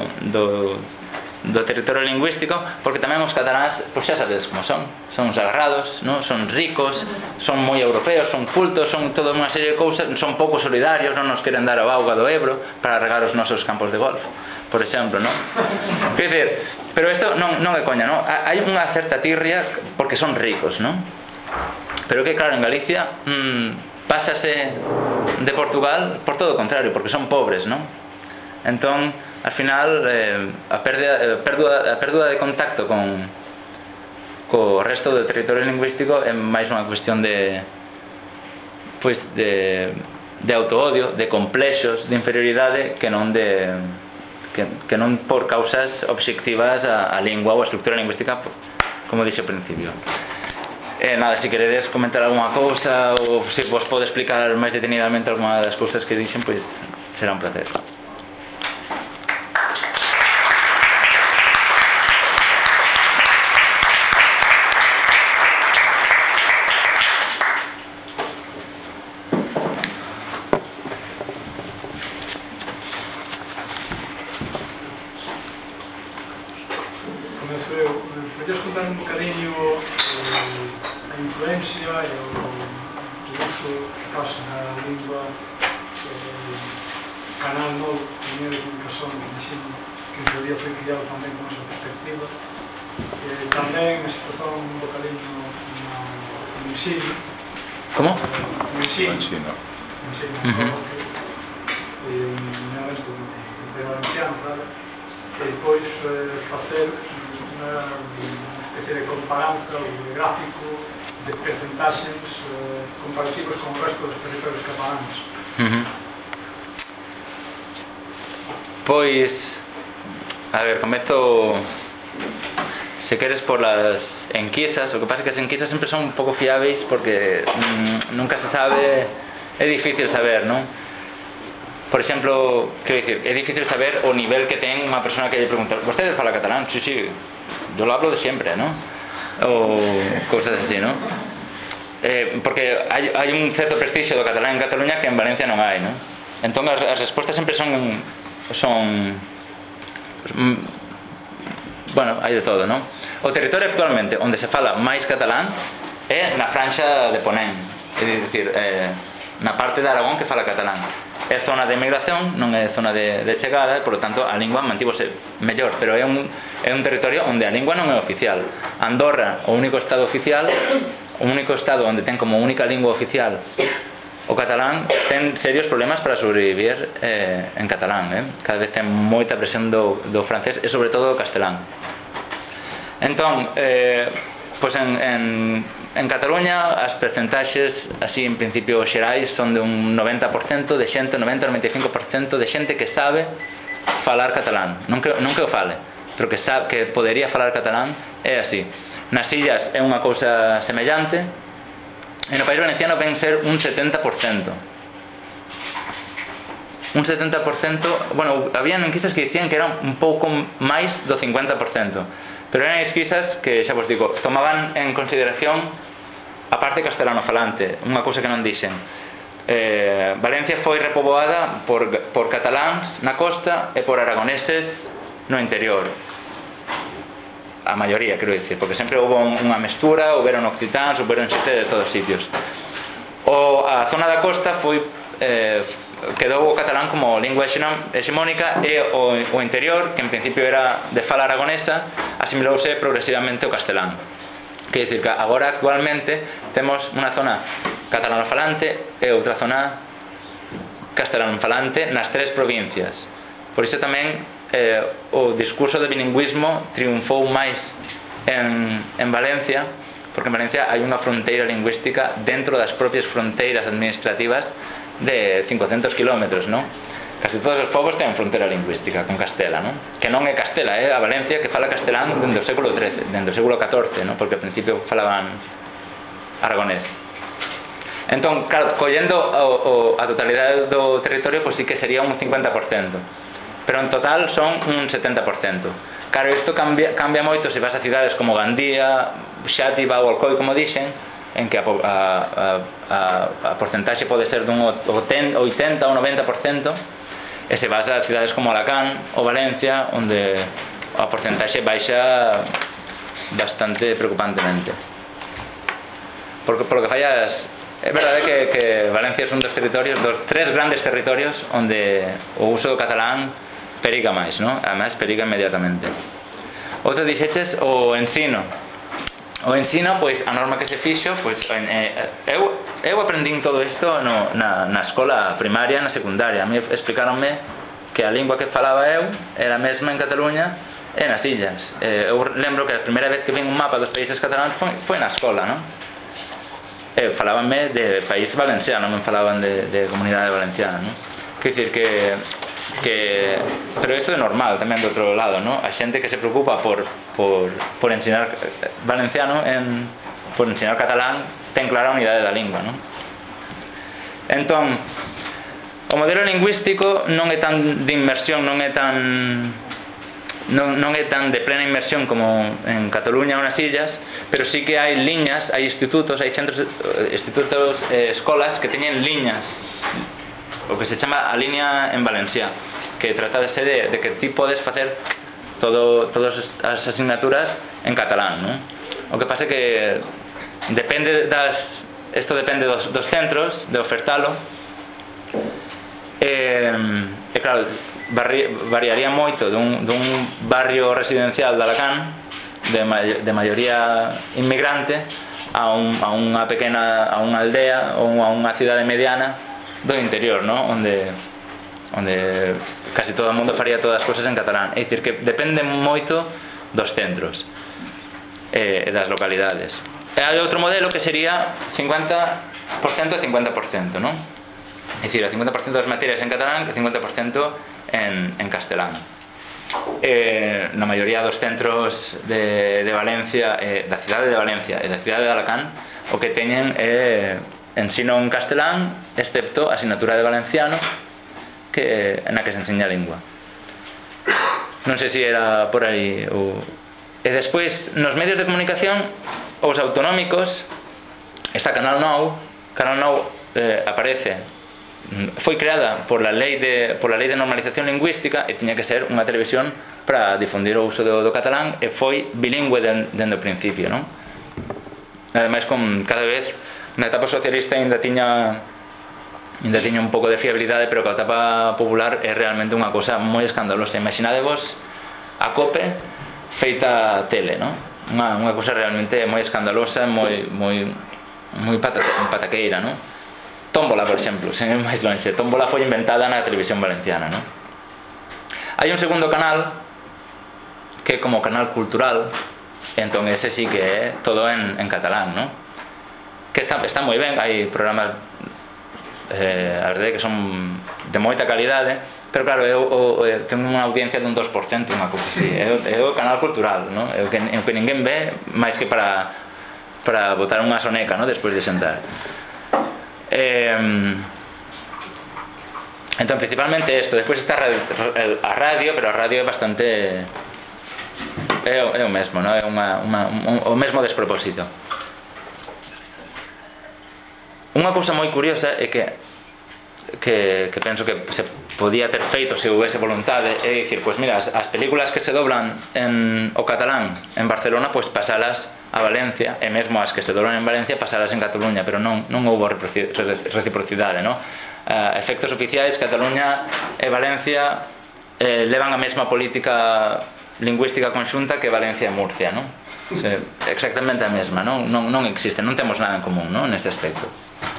do territorio lingüístico, porque tamén os cataláns, pois xa sabedes como son uns agarrados, son ricos, son moi europeos, son cultos, son toda unha serie de cousas, son pouco solidarios, non nos queren dar a auga do Ebro para regar os nosos campos de golf, por exemplo, non? Quer dizer, pero isto non é coña, non? Hai unha certa tirria porque son ricos, non? Pero que claro, en Galicia pásase de Portugal por todo o contrario, porque son pobres, non? Entón, al final, a perda de contacto co resto do territorio lingüístico é máis unha cuestión de autoodio, de complexos, de inferioridade, que non por causas obxectivas a lingua ou a estructura lingüística, como dixo ao principio. Nada, se queredes comentar algunha cousa ou se vos podo explicar máis detenidamente algunha das cousas que dixen, pois será un placer. Podes contar un bocadiño a influencia e o uso que faz na lingua canal novo, o medio de comunicación, que en teoría foi criado tamén con esa perspectiva, tamén a situación un bocadiño no ensino. Como? No ensino. Nomeadamente de valenciano, claro, e depois facer unha especie de comparanza ou de gráfico de percentaxes comparativos con o resto dos territorios cataláns. Pois, a ver, comezo, se queres, por las enquisas. O que pasa é que as enquisas sempre son un pouco fiáveis porque nunca se sabe, é difícil saber, non? Por exemplo, quero dicir, é difícil saber o nivel que ten unha persona que lle pregunta: ¿vostede fala catalán? Sí, yo lo hablo de siempre, ¿no? O cousas así, ¿no? Porque hai un certo prestigio do catalán en Cataluña que en Valencia non hai, ¿no? Entón as respostas sempre son bueno, hai de todo, ¿no? O territorio actualmente onde se fala máis catalán é na franxa de Ponén, é dicir, na parte de Aragón que fala catalán. É zona de emigración, non é zona de chegada, e, por lo tanto, a lingua mantívose mellor, pero é un territorio onde a lingua non é oficial. Andorra, o único estado oficial, o único estado onde ten como única lingua oficial o catalán, ten serios problemas para sobrevivir en catalán. Cada vez ten moita presión do francés e, sobre todo, do castelán. Entón, Pois en Cataluña as percentaxes así en principio xerais son de un 90% de xente, 90-95% de xente que sabe falar catalán, non que o fale, pero que sabe que podería falar catalán. É así. Nas illas é unha cousa semellante, e no País Valenciano ven ser un 70%. Un 70%, bueno, habían enquisas que dicían que eran un pouco máis do 50%, pero eran enquisas que, xa vos digo, tomaban en consideración a parte castelano falante, unha cousa que non dixen. Valencia foi repoboada por cataláns na costa e por aragoneses no interior. A maioría, quero dicir, porque sempre houve unha mestura, houveron occitáns, houveron xente de todos os sitios. A zona da costa foi quedou o catalán como lingua hexemónica, e o interior, que en principio era de fala aragonesa, asimilouse progresivamente o castelán. Quer dicir que agora actualmente temos unha zona catalano-falante e outra zona castelano-falante nas tres provincias. Por iso tamén o discurso de bilingüismo triunfou máis en Valencia, porque en Valencia hai unha fronteira lingüística dentro das propias fronteiras administrativas de 500 kilómetros, non? Casi todos os povos ten fronteira lingüística con Castela, non? Que non é Castela, é a Valencia que fala castelán dende o século XIII, dende o século XIV, non? Porque ao principio falaban aragonés. Entón, claro, collendo a totalidade do territorio, pois sí que sería un 50%, pero en total son un 70%. Claro, isto cambia moito se vas a cidades como Gandía, Xátiva ou Alcoi, como dixen, en que a porcentaxe pode ser dun 80 ou 90%, e se vas a cidades como Alacant ou Valencia, onde a porcentaxe baixa bastante preocupantemente. Porque polo que fallas, é verdade que Valencia é un dos territorios, dos tres grandes territorios onde o uso do catalán periga máis, non? Ademais periga inmediatamente. Outro dixeches o ensino. O ensino, pois, a norma que se fixo, pois, eu aprendín todo isto na escola primaria, na secundaria. A mí explicaronme que a lingua que falaba eu era a mesma en Cataluña e nas illas. Eu lembro que a primeira vez que vin un mapa dos países cataláns foi na escola, non? Falábanme de país valenciano, non falaban de comunidade valenciana, non? Quer dicir pero isto é normal tamén do outro lado, non? A xente que se preocupa por ensinar valenciano, por ensinar catalán, ten clara a unidade da lingua, non? Entón, o modelo lingüístico non é tan de inmersión, non é tan de plena inmersión como en Cataluña ou nas illas, pero sí que hai liñas, hai institutos, hai centros, escolas que teñen liñas, o que se chama a liña en valenciá, que trata de ser de que ti podes facer todas as asignaturas en catalán, non? O que pasa é que isto depende dos centros, de ofertalo, e claro, variaría moito dun barrio residencial de Alacant de maioría inmigrante a unha pequena, a unha aldea ou a unha cidade mediana do interior, non? Onde casi todo o mundo faría todas as cousas en catalán. É dicir, que depende moito dos centros e das localidades. E hai outro modelo que sería 50% e 50%, non? É dicir, o 50% das materias en catalán e 50% en castelán. Na maioría dos centros de Valencia, da cidade de Valencia e da cidade de Alacant, o que teñen é ensino en castelán, excepto a asignatura de valenciano na que se enseña a lingua. Non sei se era por aí. E despois, nos medios de comunicación, os autonómicos, está Canal 9. Canal 9 aparece, foi creada por la lei de normalización lingüística, e tiña que ser unha televisión para difundir o uso do catalán, e foi bilingüe dende o principio, non? Ademais, con cada vez na etapa socialista ainda tiña un pouco de fiabilidade, pero que a etapa popular é realmente unha cousa moi escandalosa. Imaginadevos a COPE feita tele, non? Unha cousa realmente moi escandalosa, moi pataqueira, non? Tómbola, por exemplo, sen ir máis lonxe. Tómbola foi inventada na televisión valenciana, non? Hai un segundo canal que é como canal cultural, entón ese sí que é todo en catalán, non? Que está moi ben, hai programas a verdade que son de moita calidade, pero claro, eu tengo unha audiencia dun 2%, unha cousa así, é o canal cultural, non? É o que ninguén ve máis que para botar unha soneca, non? Despois de sentar. Entón, principalmente isto. Despois está a radio, pero a radio é bastante... é o mesmo, non? É o mesmo despropósito. Unha cousa moi curiosa é que penso que se podía ter feito se houvese voluntade, é dicir, pois mira, as películas que se doblan o catalán en Barcelona, pois pasalas a Valencia, e mesmo as que se doblan en Valencia pasalas en Cataluña, pero non houbo reciprocidade, non? Efectos oficiais, Cataluña e Valencia levan a mesma política lingüística conxunta que Valencia e Murcia, non? Exactamente a mesma, non existe, non temos nada en común, non? Neste aspecto.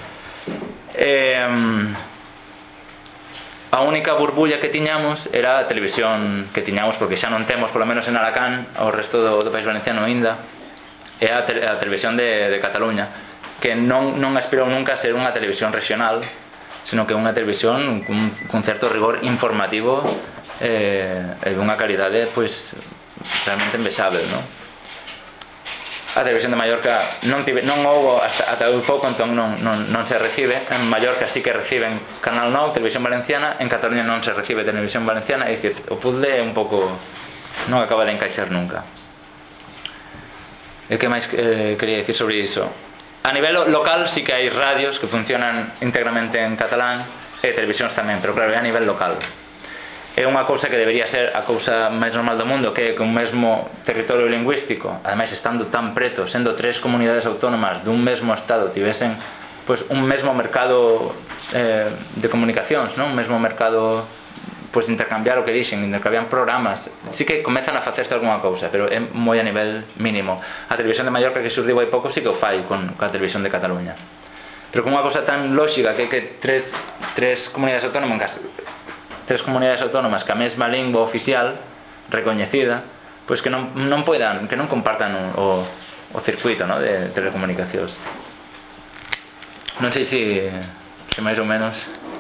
A única burbulla que tiñamos era a televisión que tiñamos, porque xa non temos, polo menos en Alacán, o resto do país valenciano ainda, é a televisión de Cataluña, que non aspirou nunca a ser unha televisión regional, sino que unha televisión cun certo rigor informativo e dunha calidade pois realmente envexável, non? A televisión de Mallorca non houbo ata eu pouco, entón non se recibe. En Mallorca sí que reciben Canal 9, Televisión Valenciana. En Cataluña non se recibe Televisión Valenciana. É dicir, o puzzle é un pouco... non acaba de encaixar nunca. E que máis quería dicir sobre iso? A nivel local sí que hai radios que funcionan íntegramente en catalán, e televisións tamén, pero claro, é a nivel local. É unha cousa que debería ser a cousa máis normal do mundo, que un mesmo territorio lingüístico, ademais estando tan preto, sendo 3 comunidades autónomas dun mesmo estado, tivesen pois un mesmo mercado de comunicacións, non? Un mesmo mercado, pois intercambiar o que dixen, intercambiar programas. Sí que comezan a facerse algunha cousa, pero é moi a nivel mínimo. A televisión de Mallorca, que surdiu hai pouco, sí que o fai con a televisión de Cataluña. Pero con unha cousa tan lóxica que tres comunidades autónomas que a mesma lingua oficial recoñecida, pois que non compartan o circuito, no, de telecomunicacións. Non sei se máis ou menos.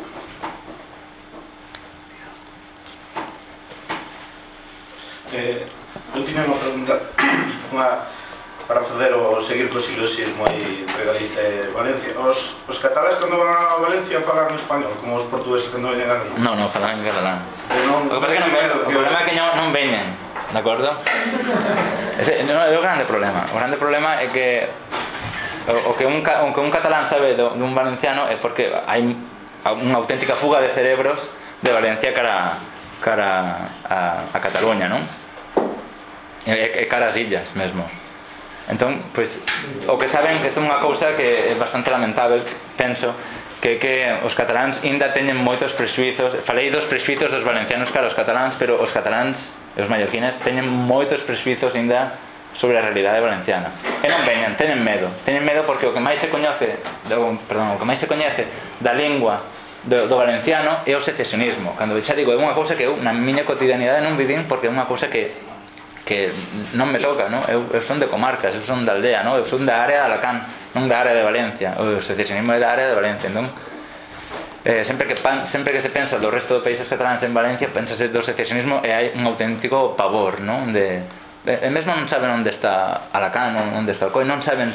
Eu tiña unha pregunta para seguir co siloxismo aí entre Galicia e Valencia. Os cataláns cando van a Valencia falan español, como os portugueses cando veñen a Galicia? Non, falan en catalán. O que pasa é que o problema é que non veñen, de acordo? É o grande problema. O grande problema é que o que un catalán sabe dun valenciano é porque hai unha auténtica fuga de cerebros de Valencia cara a Cataluña, non? E cara as illas mesmo. Entón, pois, o que saben que é unha cousa que é bastante lamentável, penso, que os cataláns ainda teñen moitos presuizos. Falei dos presuizos dos valencianos cara aos cataláns, pero os cataláns e os mallorquines teñen moitos presuizos ainda sobre a realidade valenciana. E non veñan, teñen medo porque o que máis se coñece da lingua do valenciano é o secesionismo. Cando xa digo, é unha cousa que eu na miña cotidianidade non vivín, porque é unha cousa que non me toca, non? Eu son de comarcas, eu son da aldea, non? Eu son da área de Alacán, non da área de Valencia. O secesionismo é da área de Valencia, entón sempre que se pensa do resto de países cataláns en Valencia, pensase do secesionismo e hai un auténtico pavor, non? Mesmo non saben onde está Alacán, onde está Alcoy, non saben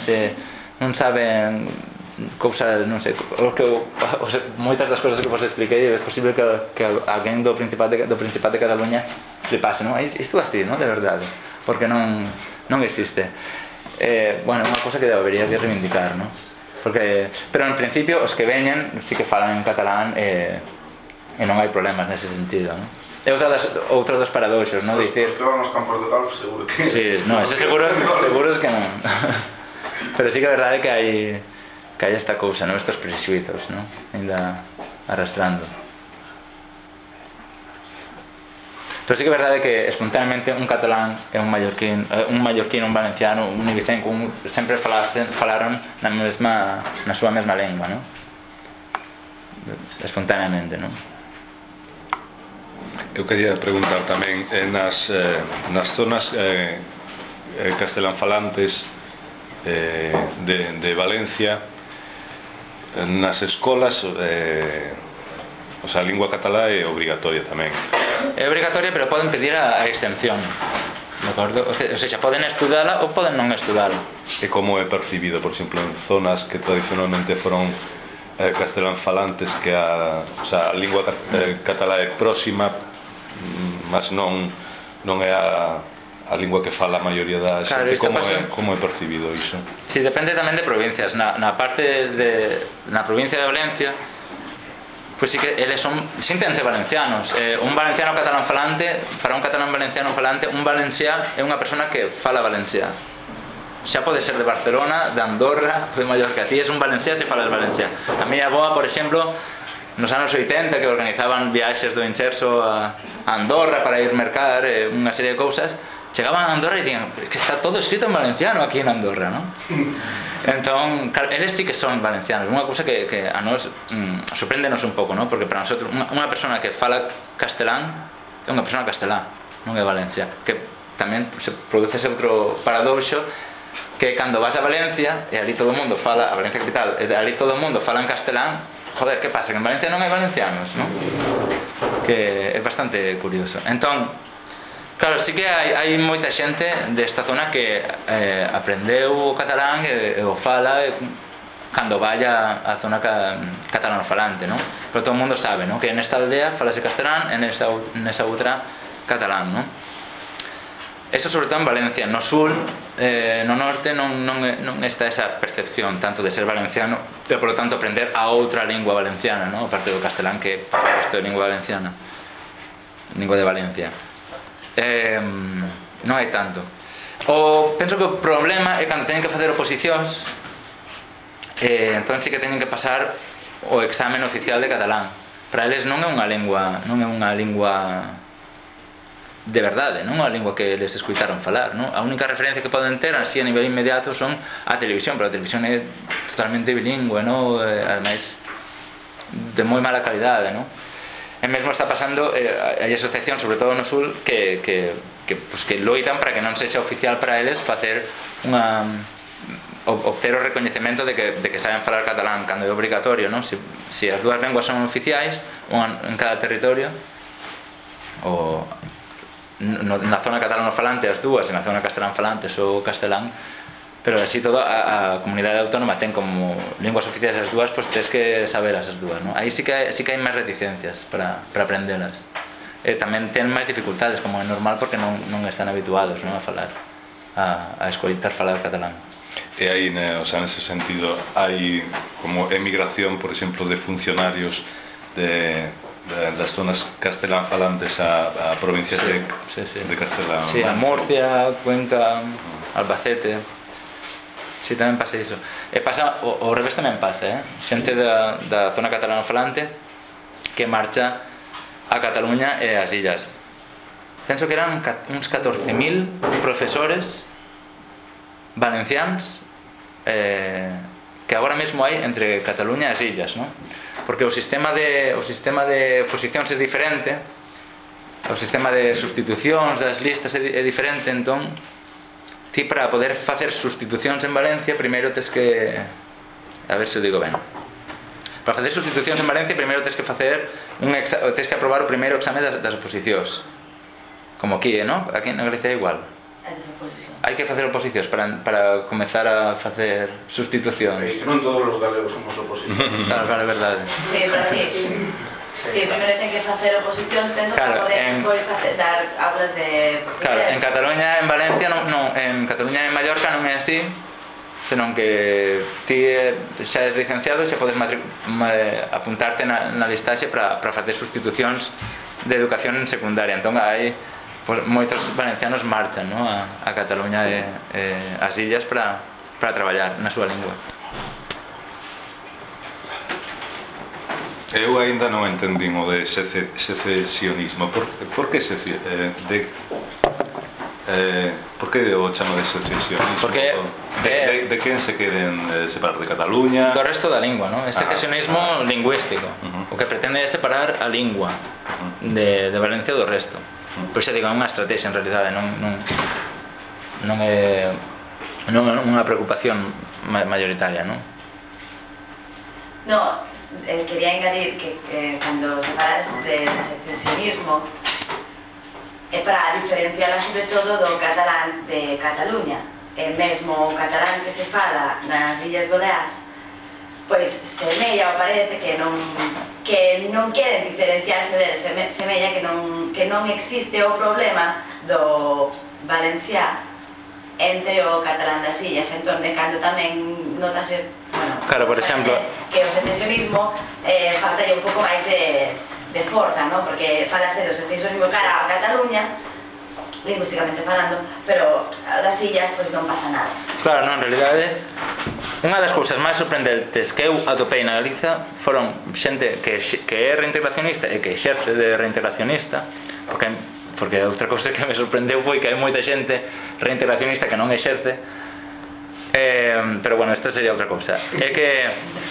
cousas, non sei, moitas das cousas que vos expliquei, é posible que alguén do Principat de Cataluña flipase, non? Isto así, non? De verdade, porque non existe. Bueno, é unha cousa que debería de reivindicar, non? Pero en principio os que veñen sí que falan en catalán e non hai problemas nese sentido, non? É outro dos paradoxos, non? Os que van aos campos de golf seguro que... Sí, non, ese seguro es que non. Pero sí que é verdade que hai esta cousa, non? Estos prexuizos, non? Ainda arrastrando. Pero sí que é verdade que espontáneamente un catalán e un mallorquín, un valenciano, un ibicenco, sempre falaron na súa mesma lengua, non? Espontáneamente, non? Eu quería preguntar tamén nas zonas castelanfalantes de Valencia nas escolas, o sea, a lingua catalá é obrigatoria tamén. É obrigatoria, pero poden pedir a exención, de acordo? O sea, poden estudala ou poden non estudala. E como é percibido, por exemplo, en zonas que tradicionalmente foron castelanfalantes, que a lingua catalá é próxima, mas non é a lingua que fala a maioría da xente, como é percibido iso? Si, depende tamén de provincias. Na provincia de Valencia, pois sí que eles síntense valencianos. Un valenciano catalán falante, para un catalán valenciano falante, un valenciá é unha persona que fala valenciá. Xa pode ser de Barcelona, de Andorra, de Mallorca. Ti és un valenciá se falas valenciá. A miña avoa, por exemplo, nos anos 80, que organizaban viaxes do Incherso a Andorra para ir mercar unha serie de cousas, chegaban a Andorra e dicían que está todo escrito en valenciano aquí en Andorra, ¿no? Entón, claro, eles sí que son valencianos. Unha cousa que a nos sorpréndenos un pouco, ¿no? Porque para nosotros unha persona que fala castelán é unha persona castelá, non é Valencia. Que tamén se produce ese outro paradoxo, que cando vas a Valencia e ali todo o mundo fala, a Valencia capital, e ali todo o mundo fala en castelán, joder, que pasa? Que en Valencia non hai valencianos, ¿no? Que é bastante curioso. Entón, claro, sí que hai moita xente desta zona que aprendeu o catalán e o fala cando vaya a zona catalano-falante, ¿no? Pero todo o mundo sabe, ¿no? Que nesta aldea falase castelán e nesa outra catalán, ¿no? Eso sobre todo en Valencia. No sur, no norte non está esa percepción tanto de ser valenciano e por lo tanto aprender a outra lingua valenciana, ¿no? Aparte do castelán, que por suposto é lingua valenciana, lingua de Valencia. Non hai tanto. Penso que o problema é cando teñen que facer oposicións, entón sí que teñen que pasar o examen oficial de catalán. Para eles non é unha lingua de verdade, non é unha lingua que eles escuitaron falar, non? A única referencia que poden ter así a nivel inmediato son a televisión, pero a televisión é totalmente bilingüe, non? Ademais de moi mala calidade, non? E mesmo está pasando, hai asociacións, sobre todo no sur, que loitan para que non sexa oficial para eles facer obter o recoñecemento de que saben falar catalán, cando é obrigatorio, non? Se as dúas linguas son oficiais, unha en cada territorio, ou na zona catalano-falante as dúas, e na zona castelán-falante o castelán, pero así todo a comunidade autónoma ten como linguas oficiais as dúas, pois tens que saberas as dúas, non? Aí sí que hai máis reticencias para aprendelas. Tamén ten máis dificultades, como é normal, porque non están habituados, non, a falar, a escoitar falar catalán. E aí, o sea, nese sentido, hai como emigración, por exemplo, de funcionarios das zonas castelán-falantes a provincias de castelán. Sí, a Murcia, Cuenca, Albacete. Si, tamén pasa iso. E pasa, o revés tamén pasa, xente da zona catalano-falante que marcha a Cataluña e as illas. Penso que eran uns 14.000 profesores valencians que agora mesmo hai entre Cataluña e as illas, non? Porque o sistema de oposicións é diferente, o sistema de sustitucións das listas é diferente, entón ti para poder facer sustitucións en Valencia primeiro tes que, a ver se o digo ben, para facer sustitucións en Valencia primeiro tes que facer tes que aprobar o primeiro exame das oposicións, como aquí, non? Aquí na Galicia é igual, hai que facer oposicións para comezar a facer sustitucións. É que non todos os galegos somos oposicións. Claro, é verdade. Sí, pero sí, primeiro ten que facer oposicións, penso, para poder despois dar aulas de... Claro, en Cataluña, en Valencia, en Cataluña e en Mallorca non é así, senón que ti xa és licenciado e xa podes apuntarte na listaxe para facer sustitucións de educación secundaria. Entón hai moitos valencianos marchan, ¿no? a Cataluña e as illas para traballar na súa lingua. Eu ainda non entendín o de secesionismo. Por que por que o chama de secesionismo? Porque de quen se queren separar? De Cataluña? Do resto da lingua, non? É secesionismo lingüístico. O que pretende é separar a lingua de Valencia do resto. Pois xa digo, é unha estrategia en realidade, non non é unha preocupación mayoritaria, non? No, quería engadir que cando se fala de secesionismo é para diferenciarla sobre todo do catalán de Cataluña. E mesmo o catalán que se fala nas Illas Baleares pois semella ou parece que non queren diferenciarse dele, semella que non existe o problema do valenciá entre o catalán das illas, entón cando tamén notase, bueno, claro, por exemplo, que o secesionismo faltalle un pouco máis de forza, non? Porque falase do secesionismo cara a Cataluña, lingüísticamente falando, pero das illas pois non pasa nada. Claro, non, en realidade unha das cousas máis sorprendentes que eu atopei na Galiza foron xente que é reintegracionista e que exerce de reintegracionista, porque outra cousa que me sorprendeu foi que hai moita xente reintegracionista que non exerce, pero bueno, isto sería outra cousa. É que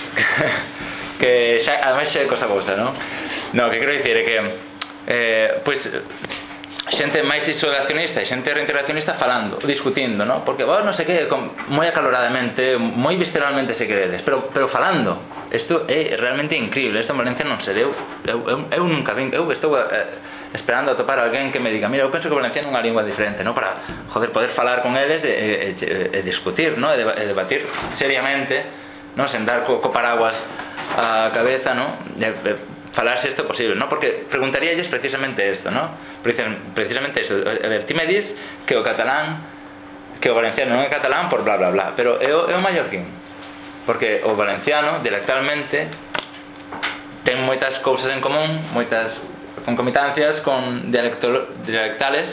xa, ademais é cosa cousa, non? No, que quero dicir é que pois xente máis isolacionista e xente reintegracionista falando, discutindo, non? Porque vos non sei que, moi acaloradamente, moi visceralmente se queredes, pero falando. Isto é realmente increíble, isto en Valencia non se deu. Eu nunca vin, eu estou esperando a topar alguén que me diga, mira, eu penso que o valenciano é unha lingua diferente, non? Para, joder, poder falar con eles e discutir, non? E debatir seriamente, non? Sen dar co paraguas a cabeza, non? Falar se isto é posible, non? Porque preguntaríalles precisamente isto, non? Precisamente isto. A ver, ti me dis que o catalán, que o valenciano non é catalán por bla bla bla, pero é o mallorquín, porque o valenciano dialectalmente ten moitas cousas en común, moitas concomitancias con dialectais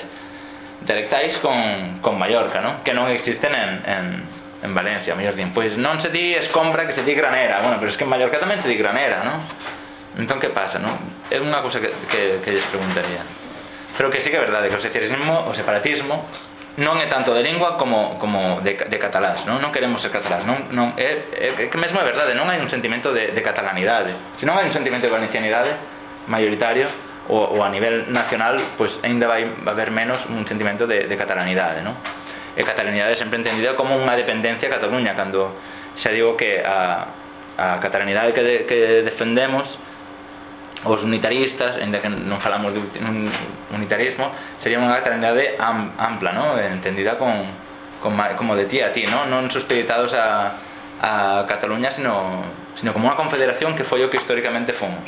con Mallorca, non? Que non existen en Valencia, mallorquín. Pois non se di escombra, que se di granera. Bueno, pero es que en Mallorca tamén se di granera, non? Entón, que pasa, non? É unha cousa que lles preguntaría. Pero que sí que é verdade que o secessionismo, o separatismo, non é tanto de lingua como de catalás, non? Non queremos ser catalás, non? É que mesmo é verdade, non hai un sentimento de catalanidade. Se non hai un sentimento de valencianidade mayoritario, ou a nivel nacional, pois ainda vai haber menos un sentimento de catalanidade, non? E catalanidade sempre entendida como unha dependencia a Cataluña, cando xa digo que a catalanidade que defendemos os unitaristas, ainda que non falamos de unitarismo, sería unha catalanidade ampla, non? Entendida como de ti a ti, non supeditados a Cataluña, sino como unha confederación que foi o que históricamente fomos.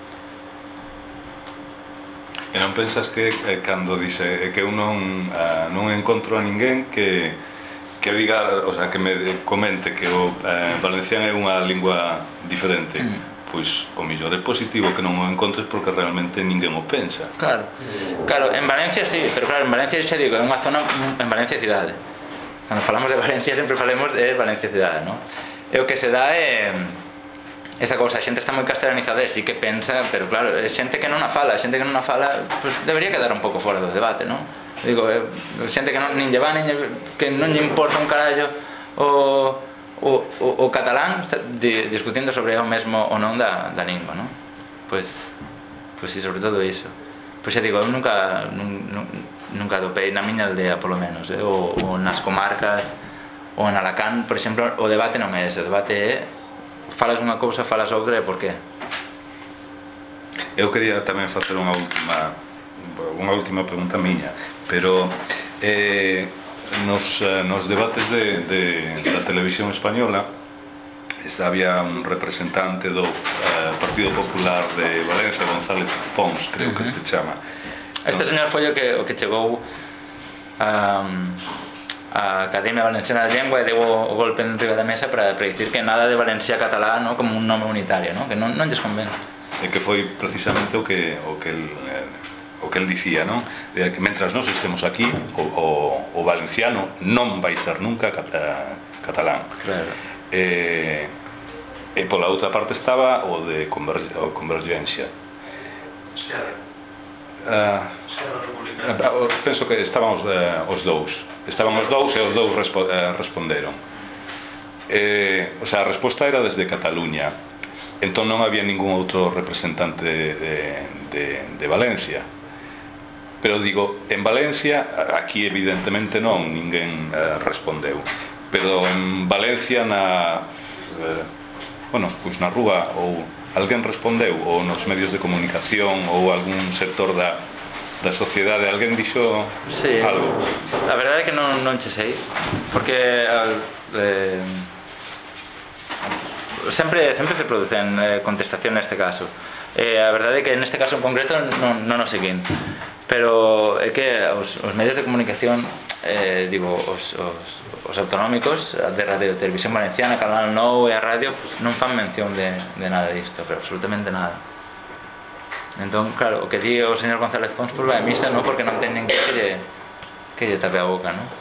E non pensas que cando dice que eu non encontro a ninguén que diga, o sea, que me comente que o valenciano é unha lingua diferente? Pois o mellor é positivo que non o encontres porque realmente ninguén o pensa. Claro, en Valencia sí, pero claro, en Valencia xa digo, é unha zona, en Valencia cidade. Cando falamos de Valencia sempre falemos de Valencia cidade, non? E o que se dá é esa cousa, a xente está moi castelanizada e sí que pensa, pero claro, é xente que non a fala, pois debería quedar un pouco fora do debate, non? Digo, xente que nin lle va, que non lle importa un carallo o catalán, discutindo sobre o mesmo ou non da lingua, non? Pois si, sobre todo iso. Pois xa digo, eu nunca atopei na miña aldea, polo menos, ou nas comarcas, ou en Alacán, por exemplo, o debate non é ese, o debate é falas unha cousa, falas outra, e por qué? Eu quería tamén facer unha última pregunta miña, pero nos debates da televisión española había un representante do Partido Popular de Valencia, González Pons, creo que se chama. Este señor foi o que chegou a Academia Valenciana de Lengua e deu o golpe dentro da mesa para dicir que nada de Valencia catalá, ¿no? Como un nome unitario, ¿no? Que non lles convén. E que foi precisamente o que el dicía, non? Que mentras nós estemos aquí, o valenciano non vai ser nunca catalán. Claro. E pola outra parte estaba o de Convergencia. Penso que estaban os dous e os dous responderon. O sea, a resposta era desde Cataluña, entón non había ningún outro representante de Valencia. Pero digo, en Valencia, aquí evidentemente non, ninguén respondeu, pero en Valencia pois na rúa ou alguén respondeu, ou nos medios de comunicación ou algún sector da sociedade, alguén dixo algo? A verdade é que non che sei, porque sempre se producen contestación neste caso. A verdade é que neste caso en concreto non o seguín, pero é que os medios de comunicación, digo, os autonómicos de Radio Televisión Valenciana, Canal 9 e a radio, non fan mención de nada disto, pero absolutamente nada. Entón, claro, o que di o señor González Pons por vai a misa, non, porque non ten ninguén que lle tape a boca, non?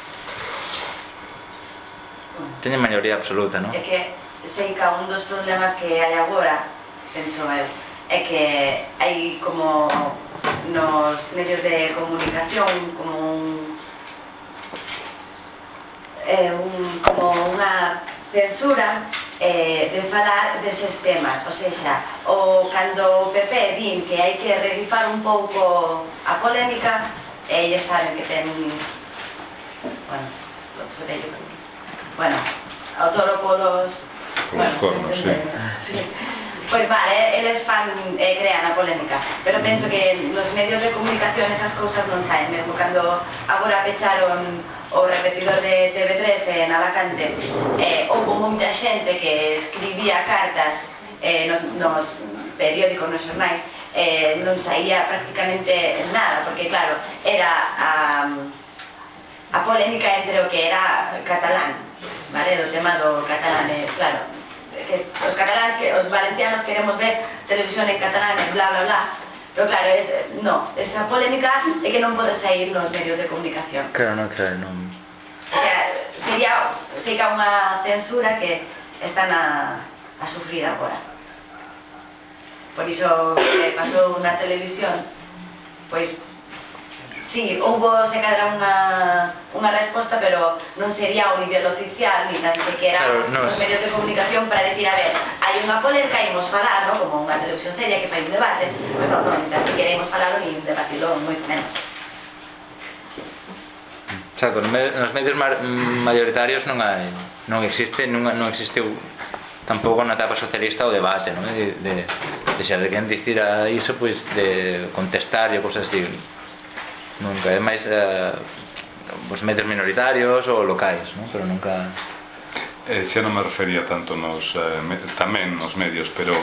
Teñen maioría absoluta, non? É que sei que un dos problemas que hai agora, penso eu, é que hai como nos medios de comunicación como unha censura de falar deses temas, ou seja, cando o PP din que hai que revifar un pouco a polémica, eles saben que ten, ao toro polos cornos, sí. Pois vale, eles crean a polémica, pero penso que nos medios de comunicación esas cousas non saen, mesmo cando agora pecharon o repetidor de TV3 en Alacante, houve moita xente que escribía cartas nos periódicos, nos xornais, non saía prácticamente nada, porque claro, era a polémica entre o que era catalán, vale, do tema do catalán, claro, que os cataláns, que os valencianos queremos ver televisión en catalán, bla bla bla, pero claro, esa polémica é que non pode sair nos medios de comunicación. Claro, non. O sea, sei que há unha censura que están a sufrir agora. Por iso que pasou na televisión, pois sí, houve se cadra unha resposta, pero non sería o nivel oficial, ni tan sequera os medios de comunicación para decir, a ver, hai unha polémica, imos falar, como unha televisión seria que fai un debate, pois non, ni tan sequera imos falarlo, ni debatilo, moito menos. Exacto, nos medios maioritarios non existiu tampouco na etapa socialista o debate, non? De se alguén dicira iso, pois de contestar e cousas así. Nunca, é máis os medios minoritarios ou locais, non? Pero nunca... Xa non me refería tanto tamén nos medios, pero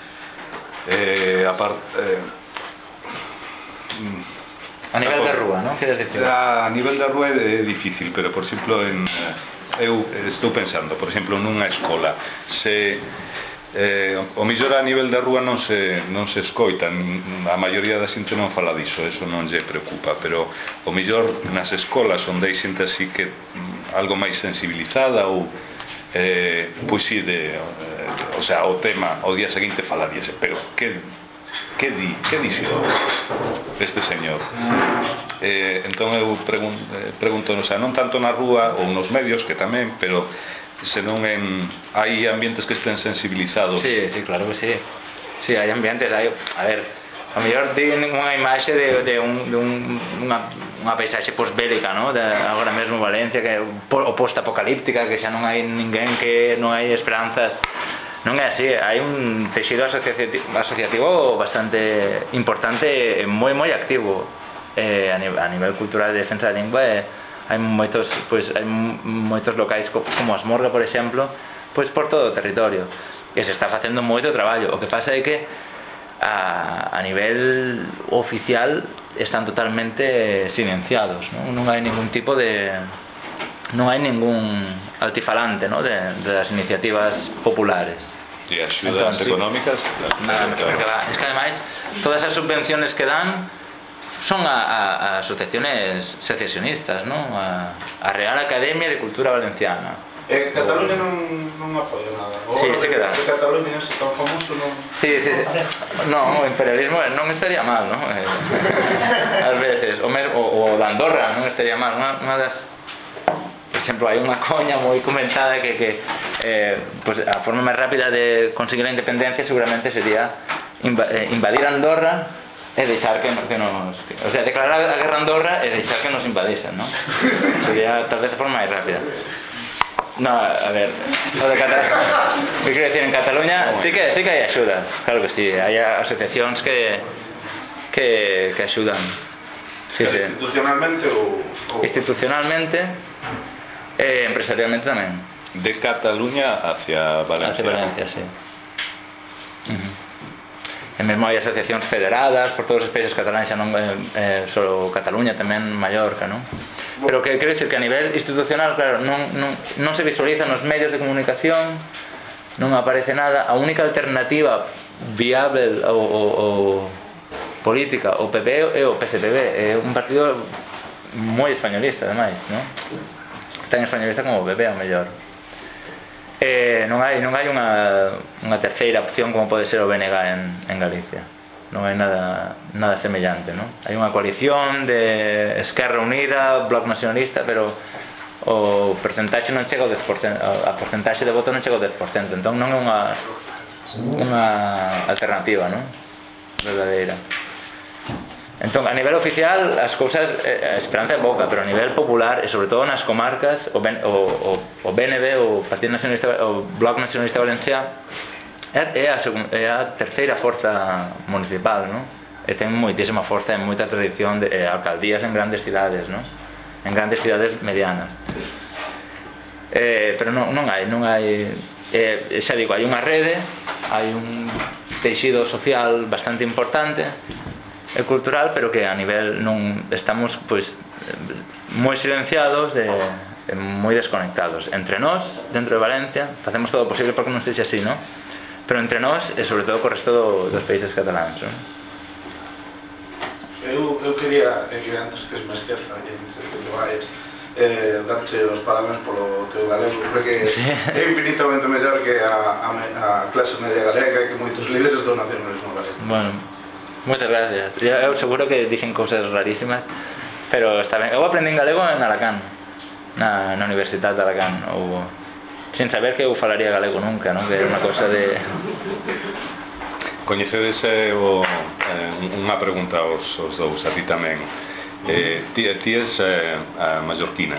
a nivel de rúa, non? Queres dicir? A nivel de rúa é difícil, pero, por exemplo, eu estou pensando, por exemplo, nunha escola, o mellor a nivel da rúa non se escoita, a maioría da xente non fala diso, eso non lle preocupa, pero o mellor nas escolas onde hai xente así que algo máis sensibilizada ou pois si, o sea, o tema o día seguinte falaríase, pero que dixo este señor? Entón eu pregunto, o sea, non tanto na rúa ou nos medios, que tamén, pero senón hai ambientes que estén sensibilizados. Sí, claro que sí. Sí, hai ambientes, a ver, a mellor ten unha imaxe de unha paisaxe posbélica, non? Agora mesmo Valencia, que é o post-apocalíptica, que xa non hai ninguén, que non hai esperanzas. Non é así, hai un texido asociativo bastante importante e moi activo a nivel cultural de defensa da lingua. Hai moitos locais como as Morga, por exemplo, pois por todo o territorio, e se está facendo moito traballo. O que pasa é que a nivel oficial están totalmente silenciados, non hai ningún tipo de... non hai ningún altifalante, non, das iniciativas populares. E axudas económicas? Es que ademais todas as subvenciones que dan son a asociaciones secesionistas, non? A Real Academia de Cultura Valenciana. Cataluña non apoia nada? Sí, se queda. De Cataluña é tan famoso, non? Sí. Non, o imperialismo non estaría mal, non? Ás veces, o de Andorra non estaría mal. Unha das... Por exemplo, hai unha coña moi comentada que a forma máis rápida de conseguir a independencia seguramente sería invadir Andorra e deixar que nos... O sea, declarar a guerra a Andorra e deixar que nos invadisen, non? Sería tal vez a forma máis rápida. No, a ver, o de Cataluña... Eu quero decir, en Cataluña sí que hai axudas, claro que sí, hai asociacións que axudan. Sí, sí. Institucionalmente ou... Institucionalmente e empresarialmente tamén. De Cataluña hacia Valencia. Hacia Valencia, sí. E mesmo hai asociacións federadas por todos os países cataláns, xa non só Cataluña, tamén Mallorca, non? Pero que quero dicir que a nivel institucional, claro, non se visualiza nos medios de comunicación, non aparece nada. A única alternativa viable ou política, o PP é o PSPB, é un partido moi españolista, ademais, non? Tan españolista como o PP, ao mellor. Non hai unha terceira opción como pode ser o BNG en Galicia. Non hai nada semellante, non? Hai unha coalición de Esquerra Unida, Bloc Nacionalista, pero o porcentaxe non chega ao 10%, a porcentaxe de voto non chega ao 10%, entón non é unha alternativa, non? Verdadeira. Entón, a nivel oficial, as cousas, a esperanza é pouca, pero a nivel popular, e sobre todo nas comarcas, o BNB, o Partido Nacionalista, o Bloc Nacionalista Valencià, é a terceira forza municipal, non? E ten moitísima forza e moita tradición de alcaldías en grandes cidades, non? En grandes cidades medianas. Pero non hai, xa digo, hai unha rede, hai un teixido social bastante importante e cultural, pero que a nivel non estamos pois moi silenciados e moi desconectados. Entre nós, dentro de Valencia, facemos todo o posible porque non sexa así, non? Pero entre nós e sobre todo co resto dos países cataláns, non? Eu quería, antes que se me esqueza, que te vayas, darche os parabéns polo teu galego, porque é infinitamente mellor que a clase media galega e que moitos líderes do nacionalismo galego. Bueno, moitas gracias. Eu seguro que dixen cousas rarísimas, pero está ben. Eu aprendín galego en Alacant, na Universidade de Alacant, sin saber que eu falaría galego nunca, non? Que era unha cosa de... Coñecedes unha pregunta aos dous, a ti tamén. Ti és mallorquina.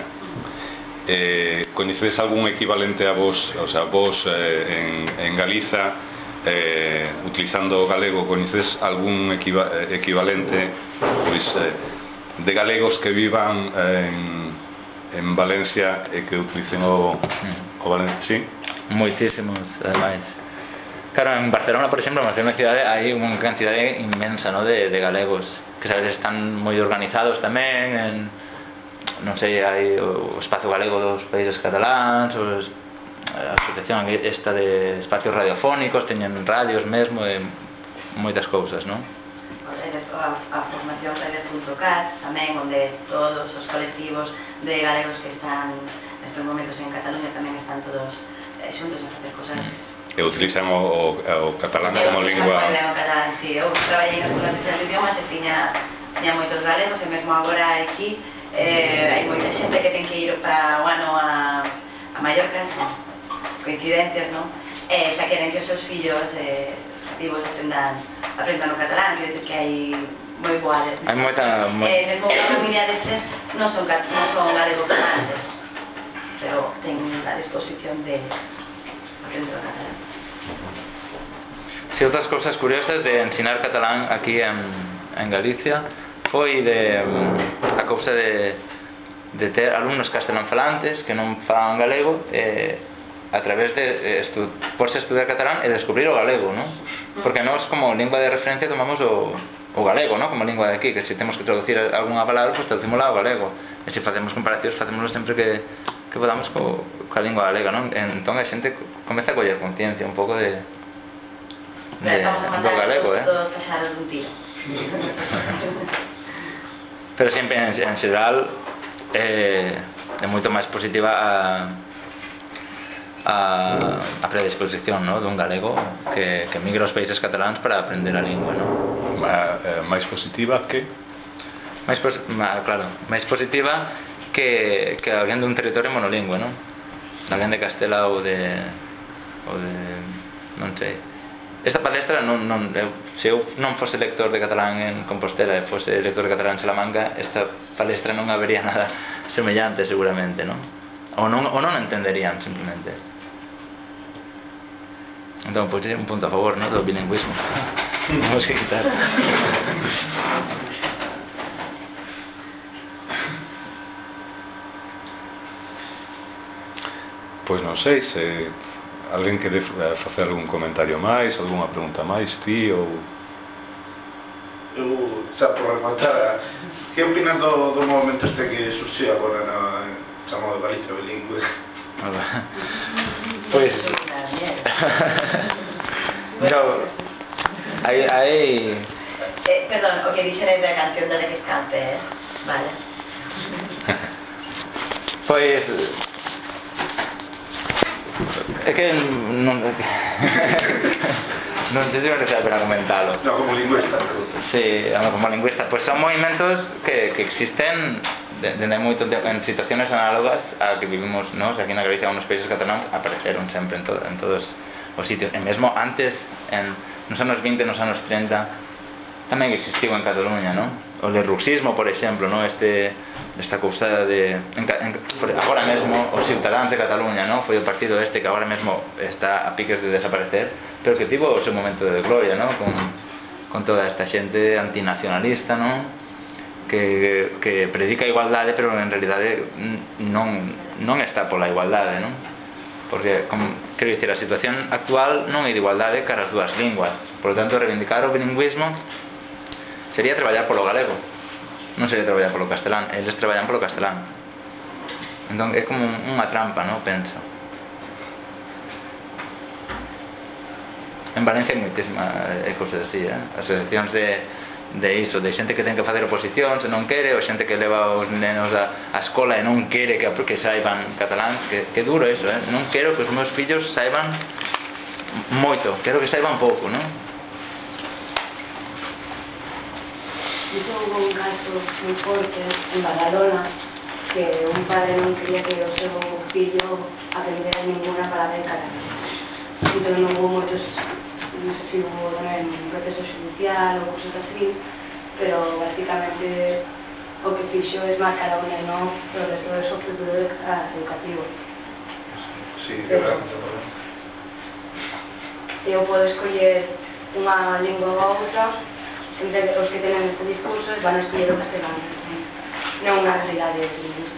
Coñecedes algún equivalente a vos, o sea, vos en Galiza, utilizando o galego, coñecedes algún equivalente pois, de galegos que vivan en Valencia e que utilicen o valenciano? Sí? Moitísimos, ademais. Claro, en Barcelona, por exemplo, na cidade, hai unha cantidade inmensa, ¿no? de galegos que sabes están moi organizados tamén, non sei, hai o espacio galego dos países cataláns, a asociación esta de espacios radiofónicos, teñen radios mesmo e moitas cousas, non? A formación rede.cat tamén, onde todos os colectivos de galegos que están nestes momentos en Cataluña tamén están todos xuntos a facer cosas. E utilizan o catalán como lingua. O catalán, si. Eu traballei na Escola Oficial de Idiomas e tiña moitos galegos e mesmo agora aquí hai moita xente que ten que ir para o ano a Mallorca, coincidencias, non? Xa queren que os seus fillos, os cativos, aprendan o catalán, quero dicir que hai moi boa alerta. Hai moita... Mesmo unha familia destes non son galegos falantes, pero ten a disposición de aprender o catalán. Si, outras cousas curiosas de ensinar catalán aquí en Galicia foi a cousa de ter alumnos castelanfalantes que non falaban galego a través de porse a estudiar catalán e descubrir o galego, non? Porque nós como lingua de referencia tomamos o galego, non? Como lingua de aquí, que se temos que traducir algunha palabra, pois traducimosla ao galego, e se facemos comparacións, facémoslo sempre que podamos coa lingua galega, non? Entón a xente comeza a coller conciencia un pouco de Estamos a matar galego, todos pasaros dun tiro. Pero sempre en xeral é moito máis positiva a predisposición, ¿no? Dun galego que migra aos países cataláns para aprender a lingua, ¿no? Máis positiva que? Claro, máis positiva que alguén dun territorio monolingüe, ¿no? Alguén de Castela ou de non sei. Esta palestra non Se eu non fose lector de catalán en Compostela e fose lector de catalán en Salamanca, esta palestra non habería nada semellante seguramente, non? Ou non entenderían simplemente. Entón, pois é un punto a favor, non, do bilingüismo. Temos que quitar. Pois non sei se alguén quere facer algún comentario máis, algunha pregunta máis, ti ou... Eu, xa por rematar, que opinas do movimento este que surxiu agora chamado Galicia bilingüe? Pois... Mira, hai... Perdón, o que dixeres da canción da que escape, vale. Pois... É que non sei se merece a pena comentalo. No, como lingüista. Sí, como lingüista. Pois son movimentos que existen dende moito tempo en situaciones análogas a que vivimos nós aquí na Galicia ou nos países cataláns, apareceron sempre en todos os sitios. E mesmo antes, nos anos 20, nos anos 30, tamén existiu en Cataluña, non? O lerruxismo, por exemplo, non? Esta cousa de... Agora mesmo, os Ciudadáns de Cataluña, non? Foi o partido este que agora mesmo está a piques de desaparecer, pero que tivo o seu momento de gloria, non? Con toda esta xente antinacionalista, non? Que predica a igualdade, pero en realidade non está pola igualdade, non? Porque, quero dicir, a situación actual non é de igualdade cara as dúas linguas. Por lo tanto, reivindicar o bilingüismo sería traballar polo galego, non sería traballar polo castelán. Eles traballan polo castelán. Entón é como unha trampa, non? Penso. En Valencia hai moitísimas cousas así, asociacións de iso, de xente que ten que facer oposición se non quere, ou xente que leva os nenos á escola e non quere que saiban catalán. Que duro iso, non quero que os meus fillos saiban moito, quero que saiban pouco, non? Iso hubo un caso moi forte en Badalona, que un padre non quería que o seu fillo aprendera ninguna palabra en catalán. Entón non hubo moitos, non sei se hubo tamén un proceso judicial ou cosas así, pero basicamente o que fixo é marcar a un neno pro resto do seu futuro educativo. Sí, que realmente tamén. Se eu podo escoller unha lingua ou outra, sempre os que tenen este discurso van a escoller o castelán, non unha realidade lingüista.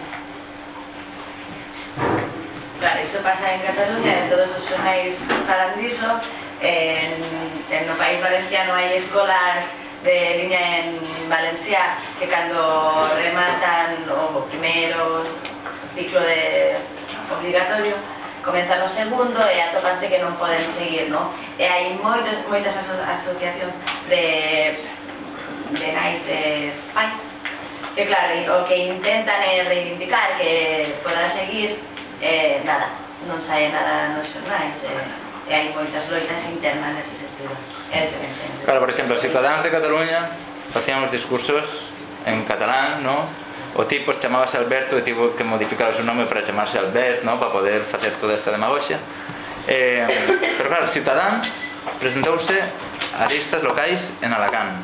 Claro, iso pasa en Cataluña, en todos os xornais falan diso. No País Valenciano hai escolas de liña en valenciá que cando rematan o primeiro ciclo de obligatorio comenzan o segundo e atópanse que non poden seguir, non? E hai moitas asociacións de nais e pais que, claro, o que intentan é reivindicar que poda seguir, nada, non sae nada nos xornais, e hai moitas loitas internas nese sentido. É diferente. Claro, por exemplo, os Ciudadáns de Cataluña facían os discursos en catalán, non? O tipo chamábase Alberto e tivo que modificar o seu nome para chamarse Albert, non? Para poder facer toda esta demagoxia. Pero claro, Ciudadáns presentouse a listas locais en Alacán.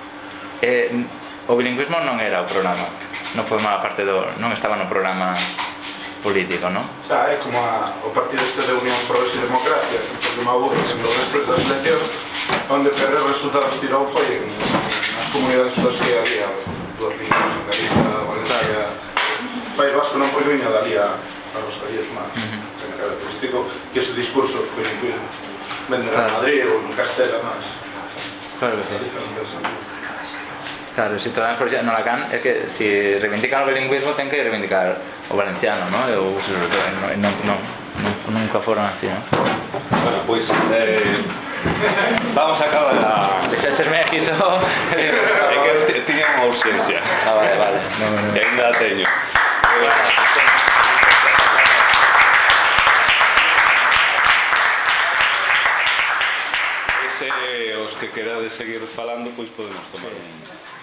O bilingüismo non era o programa, non formaba parte non estaba no programa político, non? Xa, é como o partido este de Unión Progreso e Democracia, que tomou despois das eleccións, onde Ferrer resultados tirou foi nas comunidades todas que había dúas linguas en Galicia, Valencia, País Vasco non foi viña dali a Rosalías máis, que é característico que ese discurso bilingüismo vender a Madrid ou en Castela máis. Claro que sí. Claro, os Ciudadáns no Alacán é que se reivindican o bilingüismo ten que reivindicar o valenciano, non? Nunca foron así, non? Bueno, pois vamos a acabar Deixaxesme aquí só. É que tiña unha ausencia. Vale. E ainda a teño. Os que querades seguir falando, pois podemos tomar un